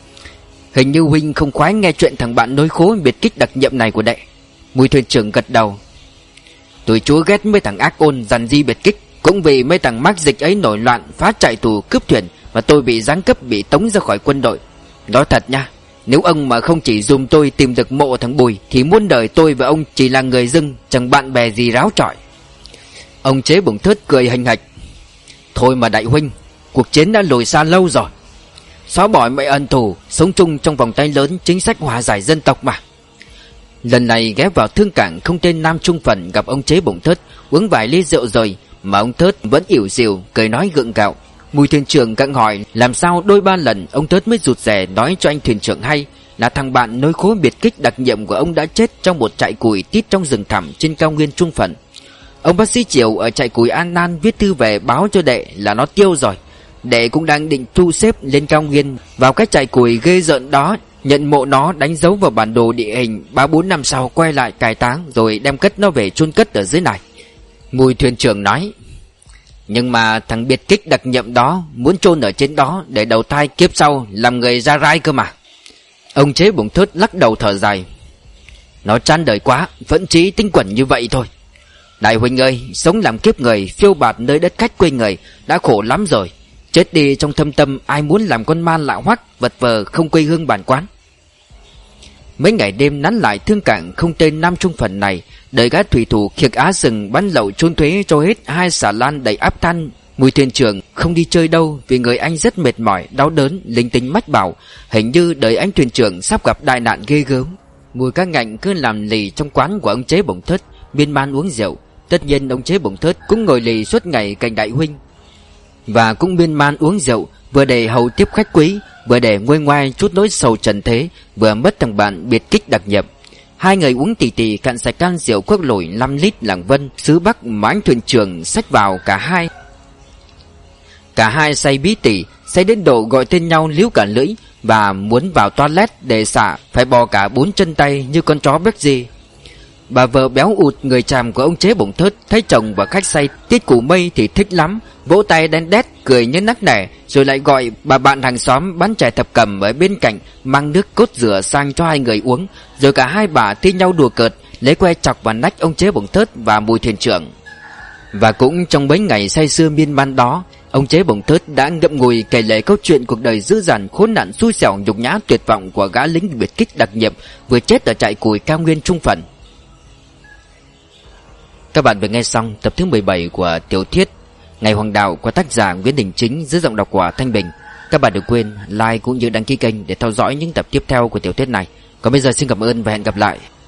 Hình như huynh không khoái nghe chuyện thằng bạn nối khố biệt kích đặc nhiệm này của đệ. Mùi thuyền trưởng gật đầu. Tụi chúa ghét mấy thằng ác ôn dằn di biệt kích, cũng vì mấy thằng mắc dịch ấy nổi loạn phá trại tù cướp thuyền mà tôi bị giáng cấp, bị tống ra khỏi quân đội. Nói thật nha, nếu ông mà không chỉ dùm tôi tìm được mộ thằng Bùi thì muôn đời tôi và ông chỉ là người dưng, chẳng bạn bè gì ráo trọi. Ông Chế Bổng Thớt cười hành hạch. Thôi mà đại huynh, cuộc chiến đã lùi xa lâu rồi. Xóa bỏ mọi ân thù, sống chung trong vòng tay lớn chính sách hòa giải dân tộc mà. Lần này ghé vào thương cảng không tên Nam Trung Phần gặp ông Chế Bổng Thớt, uống vài ly rượu rồi mà ông Thớt vẫn ỉu xìu cười nói gượng gạo. Mùi thuyền trưởng gặng hỏi làm sao đôi ba lần ông Thớt mới rụt rè nói cho anh thuyền trưởng hay là thằng bạn nối khố biệt kích đặc nhiệm của ông đã chết trong một trại củi tít trong rừng thẳm trên cao nguyên Trung Phần. Ông bác sĩ Triều ở trại củi An Nan viết thư về báo cho đệ là nó tiêu rồi. Đệ cũng đang định thu xếp lên cao nguyên vào cái trại củi ghê rợn đó, nhận mộ nó đánh dấu vào bản đồ địa hình, ba bốn năm sau quay lại cải táng rồi đem cất nó về chôn cất ở dưới này. Mùi thuyền trưởng nói. Nhưng mà thằng biệt kích đặc nhiệm đó muốn chôn ở trên đó để đầu thai kiếp sau làm người Gia Rai cơ mà. Ông Chế Bổng Thớt lắc đầu thở dài. Nó chán đời quá, vẫn trí tinh quẩn như vậy thôi. Đại huynh ơi, sống làm kiếp người, phiêu bạt nơi đất khách quê người đã khổ lắm rồi. Chết đi trong thâm tâm ai muốn làm con man lạ hoắc, vật vờ không quê hương bản quán. Mấy ngày đêm nắn lại thương cảng không tên Nam Trung Phần này, đợi gã thủy thủ Khiệc Á Rừng bắn lậu trốn thuế cho hết hai xà lan đầy áp than. Mùi thuyền trưởng không đi chơi đâu vì người anh rất mệt mỏi, đau đớn, linh tính mách bảo hình như đợi anh thuyền trưởng sắp gặp đại nạn ghê gớm. Mùi Cá Ngạnh cứ làm lì trong quán của ông Chế Bổng Thớt, miên man uống rượu. Tất nhiên ông Chế Bổng Thớt cũng ngồi lì suốt ngày cạnh đại huynh và cũng miên man uống rượu, vừa để hầu tiếp khách quý, vừa để nguôi ngoai chút nỗi sầu trần thế, vừa mất thằng bạn biệt kích đặc nhiệm. Hai người uống tỉ tỉ cạn sạch can rượu quốc lỗi năm lít làng Vân xứ Bắc mà anh thuyền trưởng xách vào cả hai. Cả hai say bí tỉ, say đến độ gọi tên nhau líu cả lưỡi, và muốn vào toilet để xả phải bò cả bốn chân tay như con chó béc gì. Bà vợ béo ụt người chàm của ông Chế Bổng Thớt thấy chồng và khách say tiết củ mây thì thích lắm, vỗ tay đen đét cười như nắc nẻ, rồi lại gọi bà bạn hàng xóm bán chè thập cẩm ở bên cạnh mang nước cốt rửa sang cho hai người uống, rồi cả hai bà thi nhau đùa cợt, lấy que chọc vào nách ông Chế Bổng Thớt và Mùi thuyền trưởng. Và cũng trong mấy ngày say sưa miên man đó, ông Chế Bổng Thớt đã ngậm ngùi kể lể câu chuyện cuộc đời dữ dằn khốn nạn xui xẻo nhục nhã tuyệt vọng của gã lính biệt kích đặc nhiệm vừa chết ở trại củi cao nguyên Trung Phần. Các bạn vừa nghe xong tập thứ mười bảy của tiểu thuyết Ngày Hoàng Đạo của tác giả Nguyễn Đình Chính dưới giọng đọc của Thanh Bình. Các bạn đừng quên like cũng như đăng ký kênh để theo dõi những tập tiếp theo của tiểu thuyết này. Còn bây giờ xin cảm ơn và hẹn gặp lại.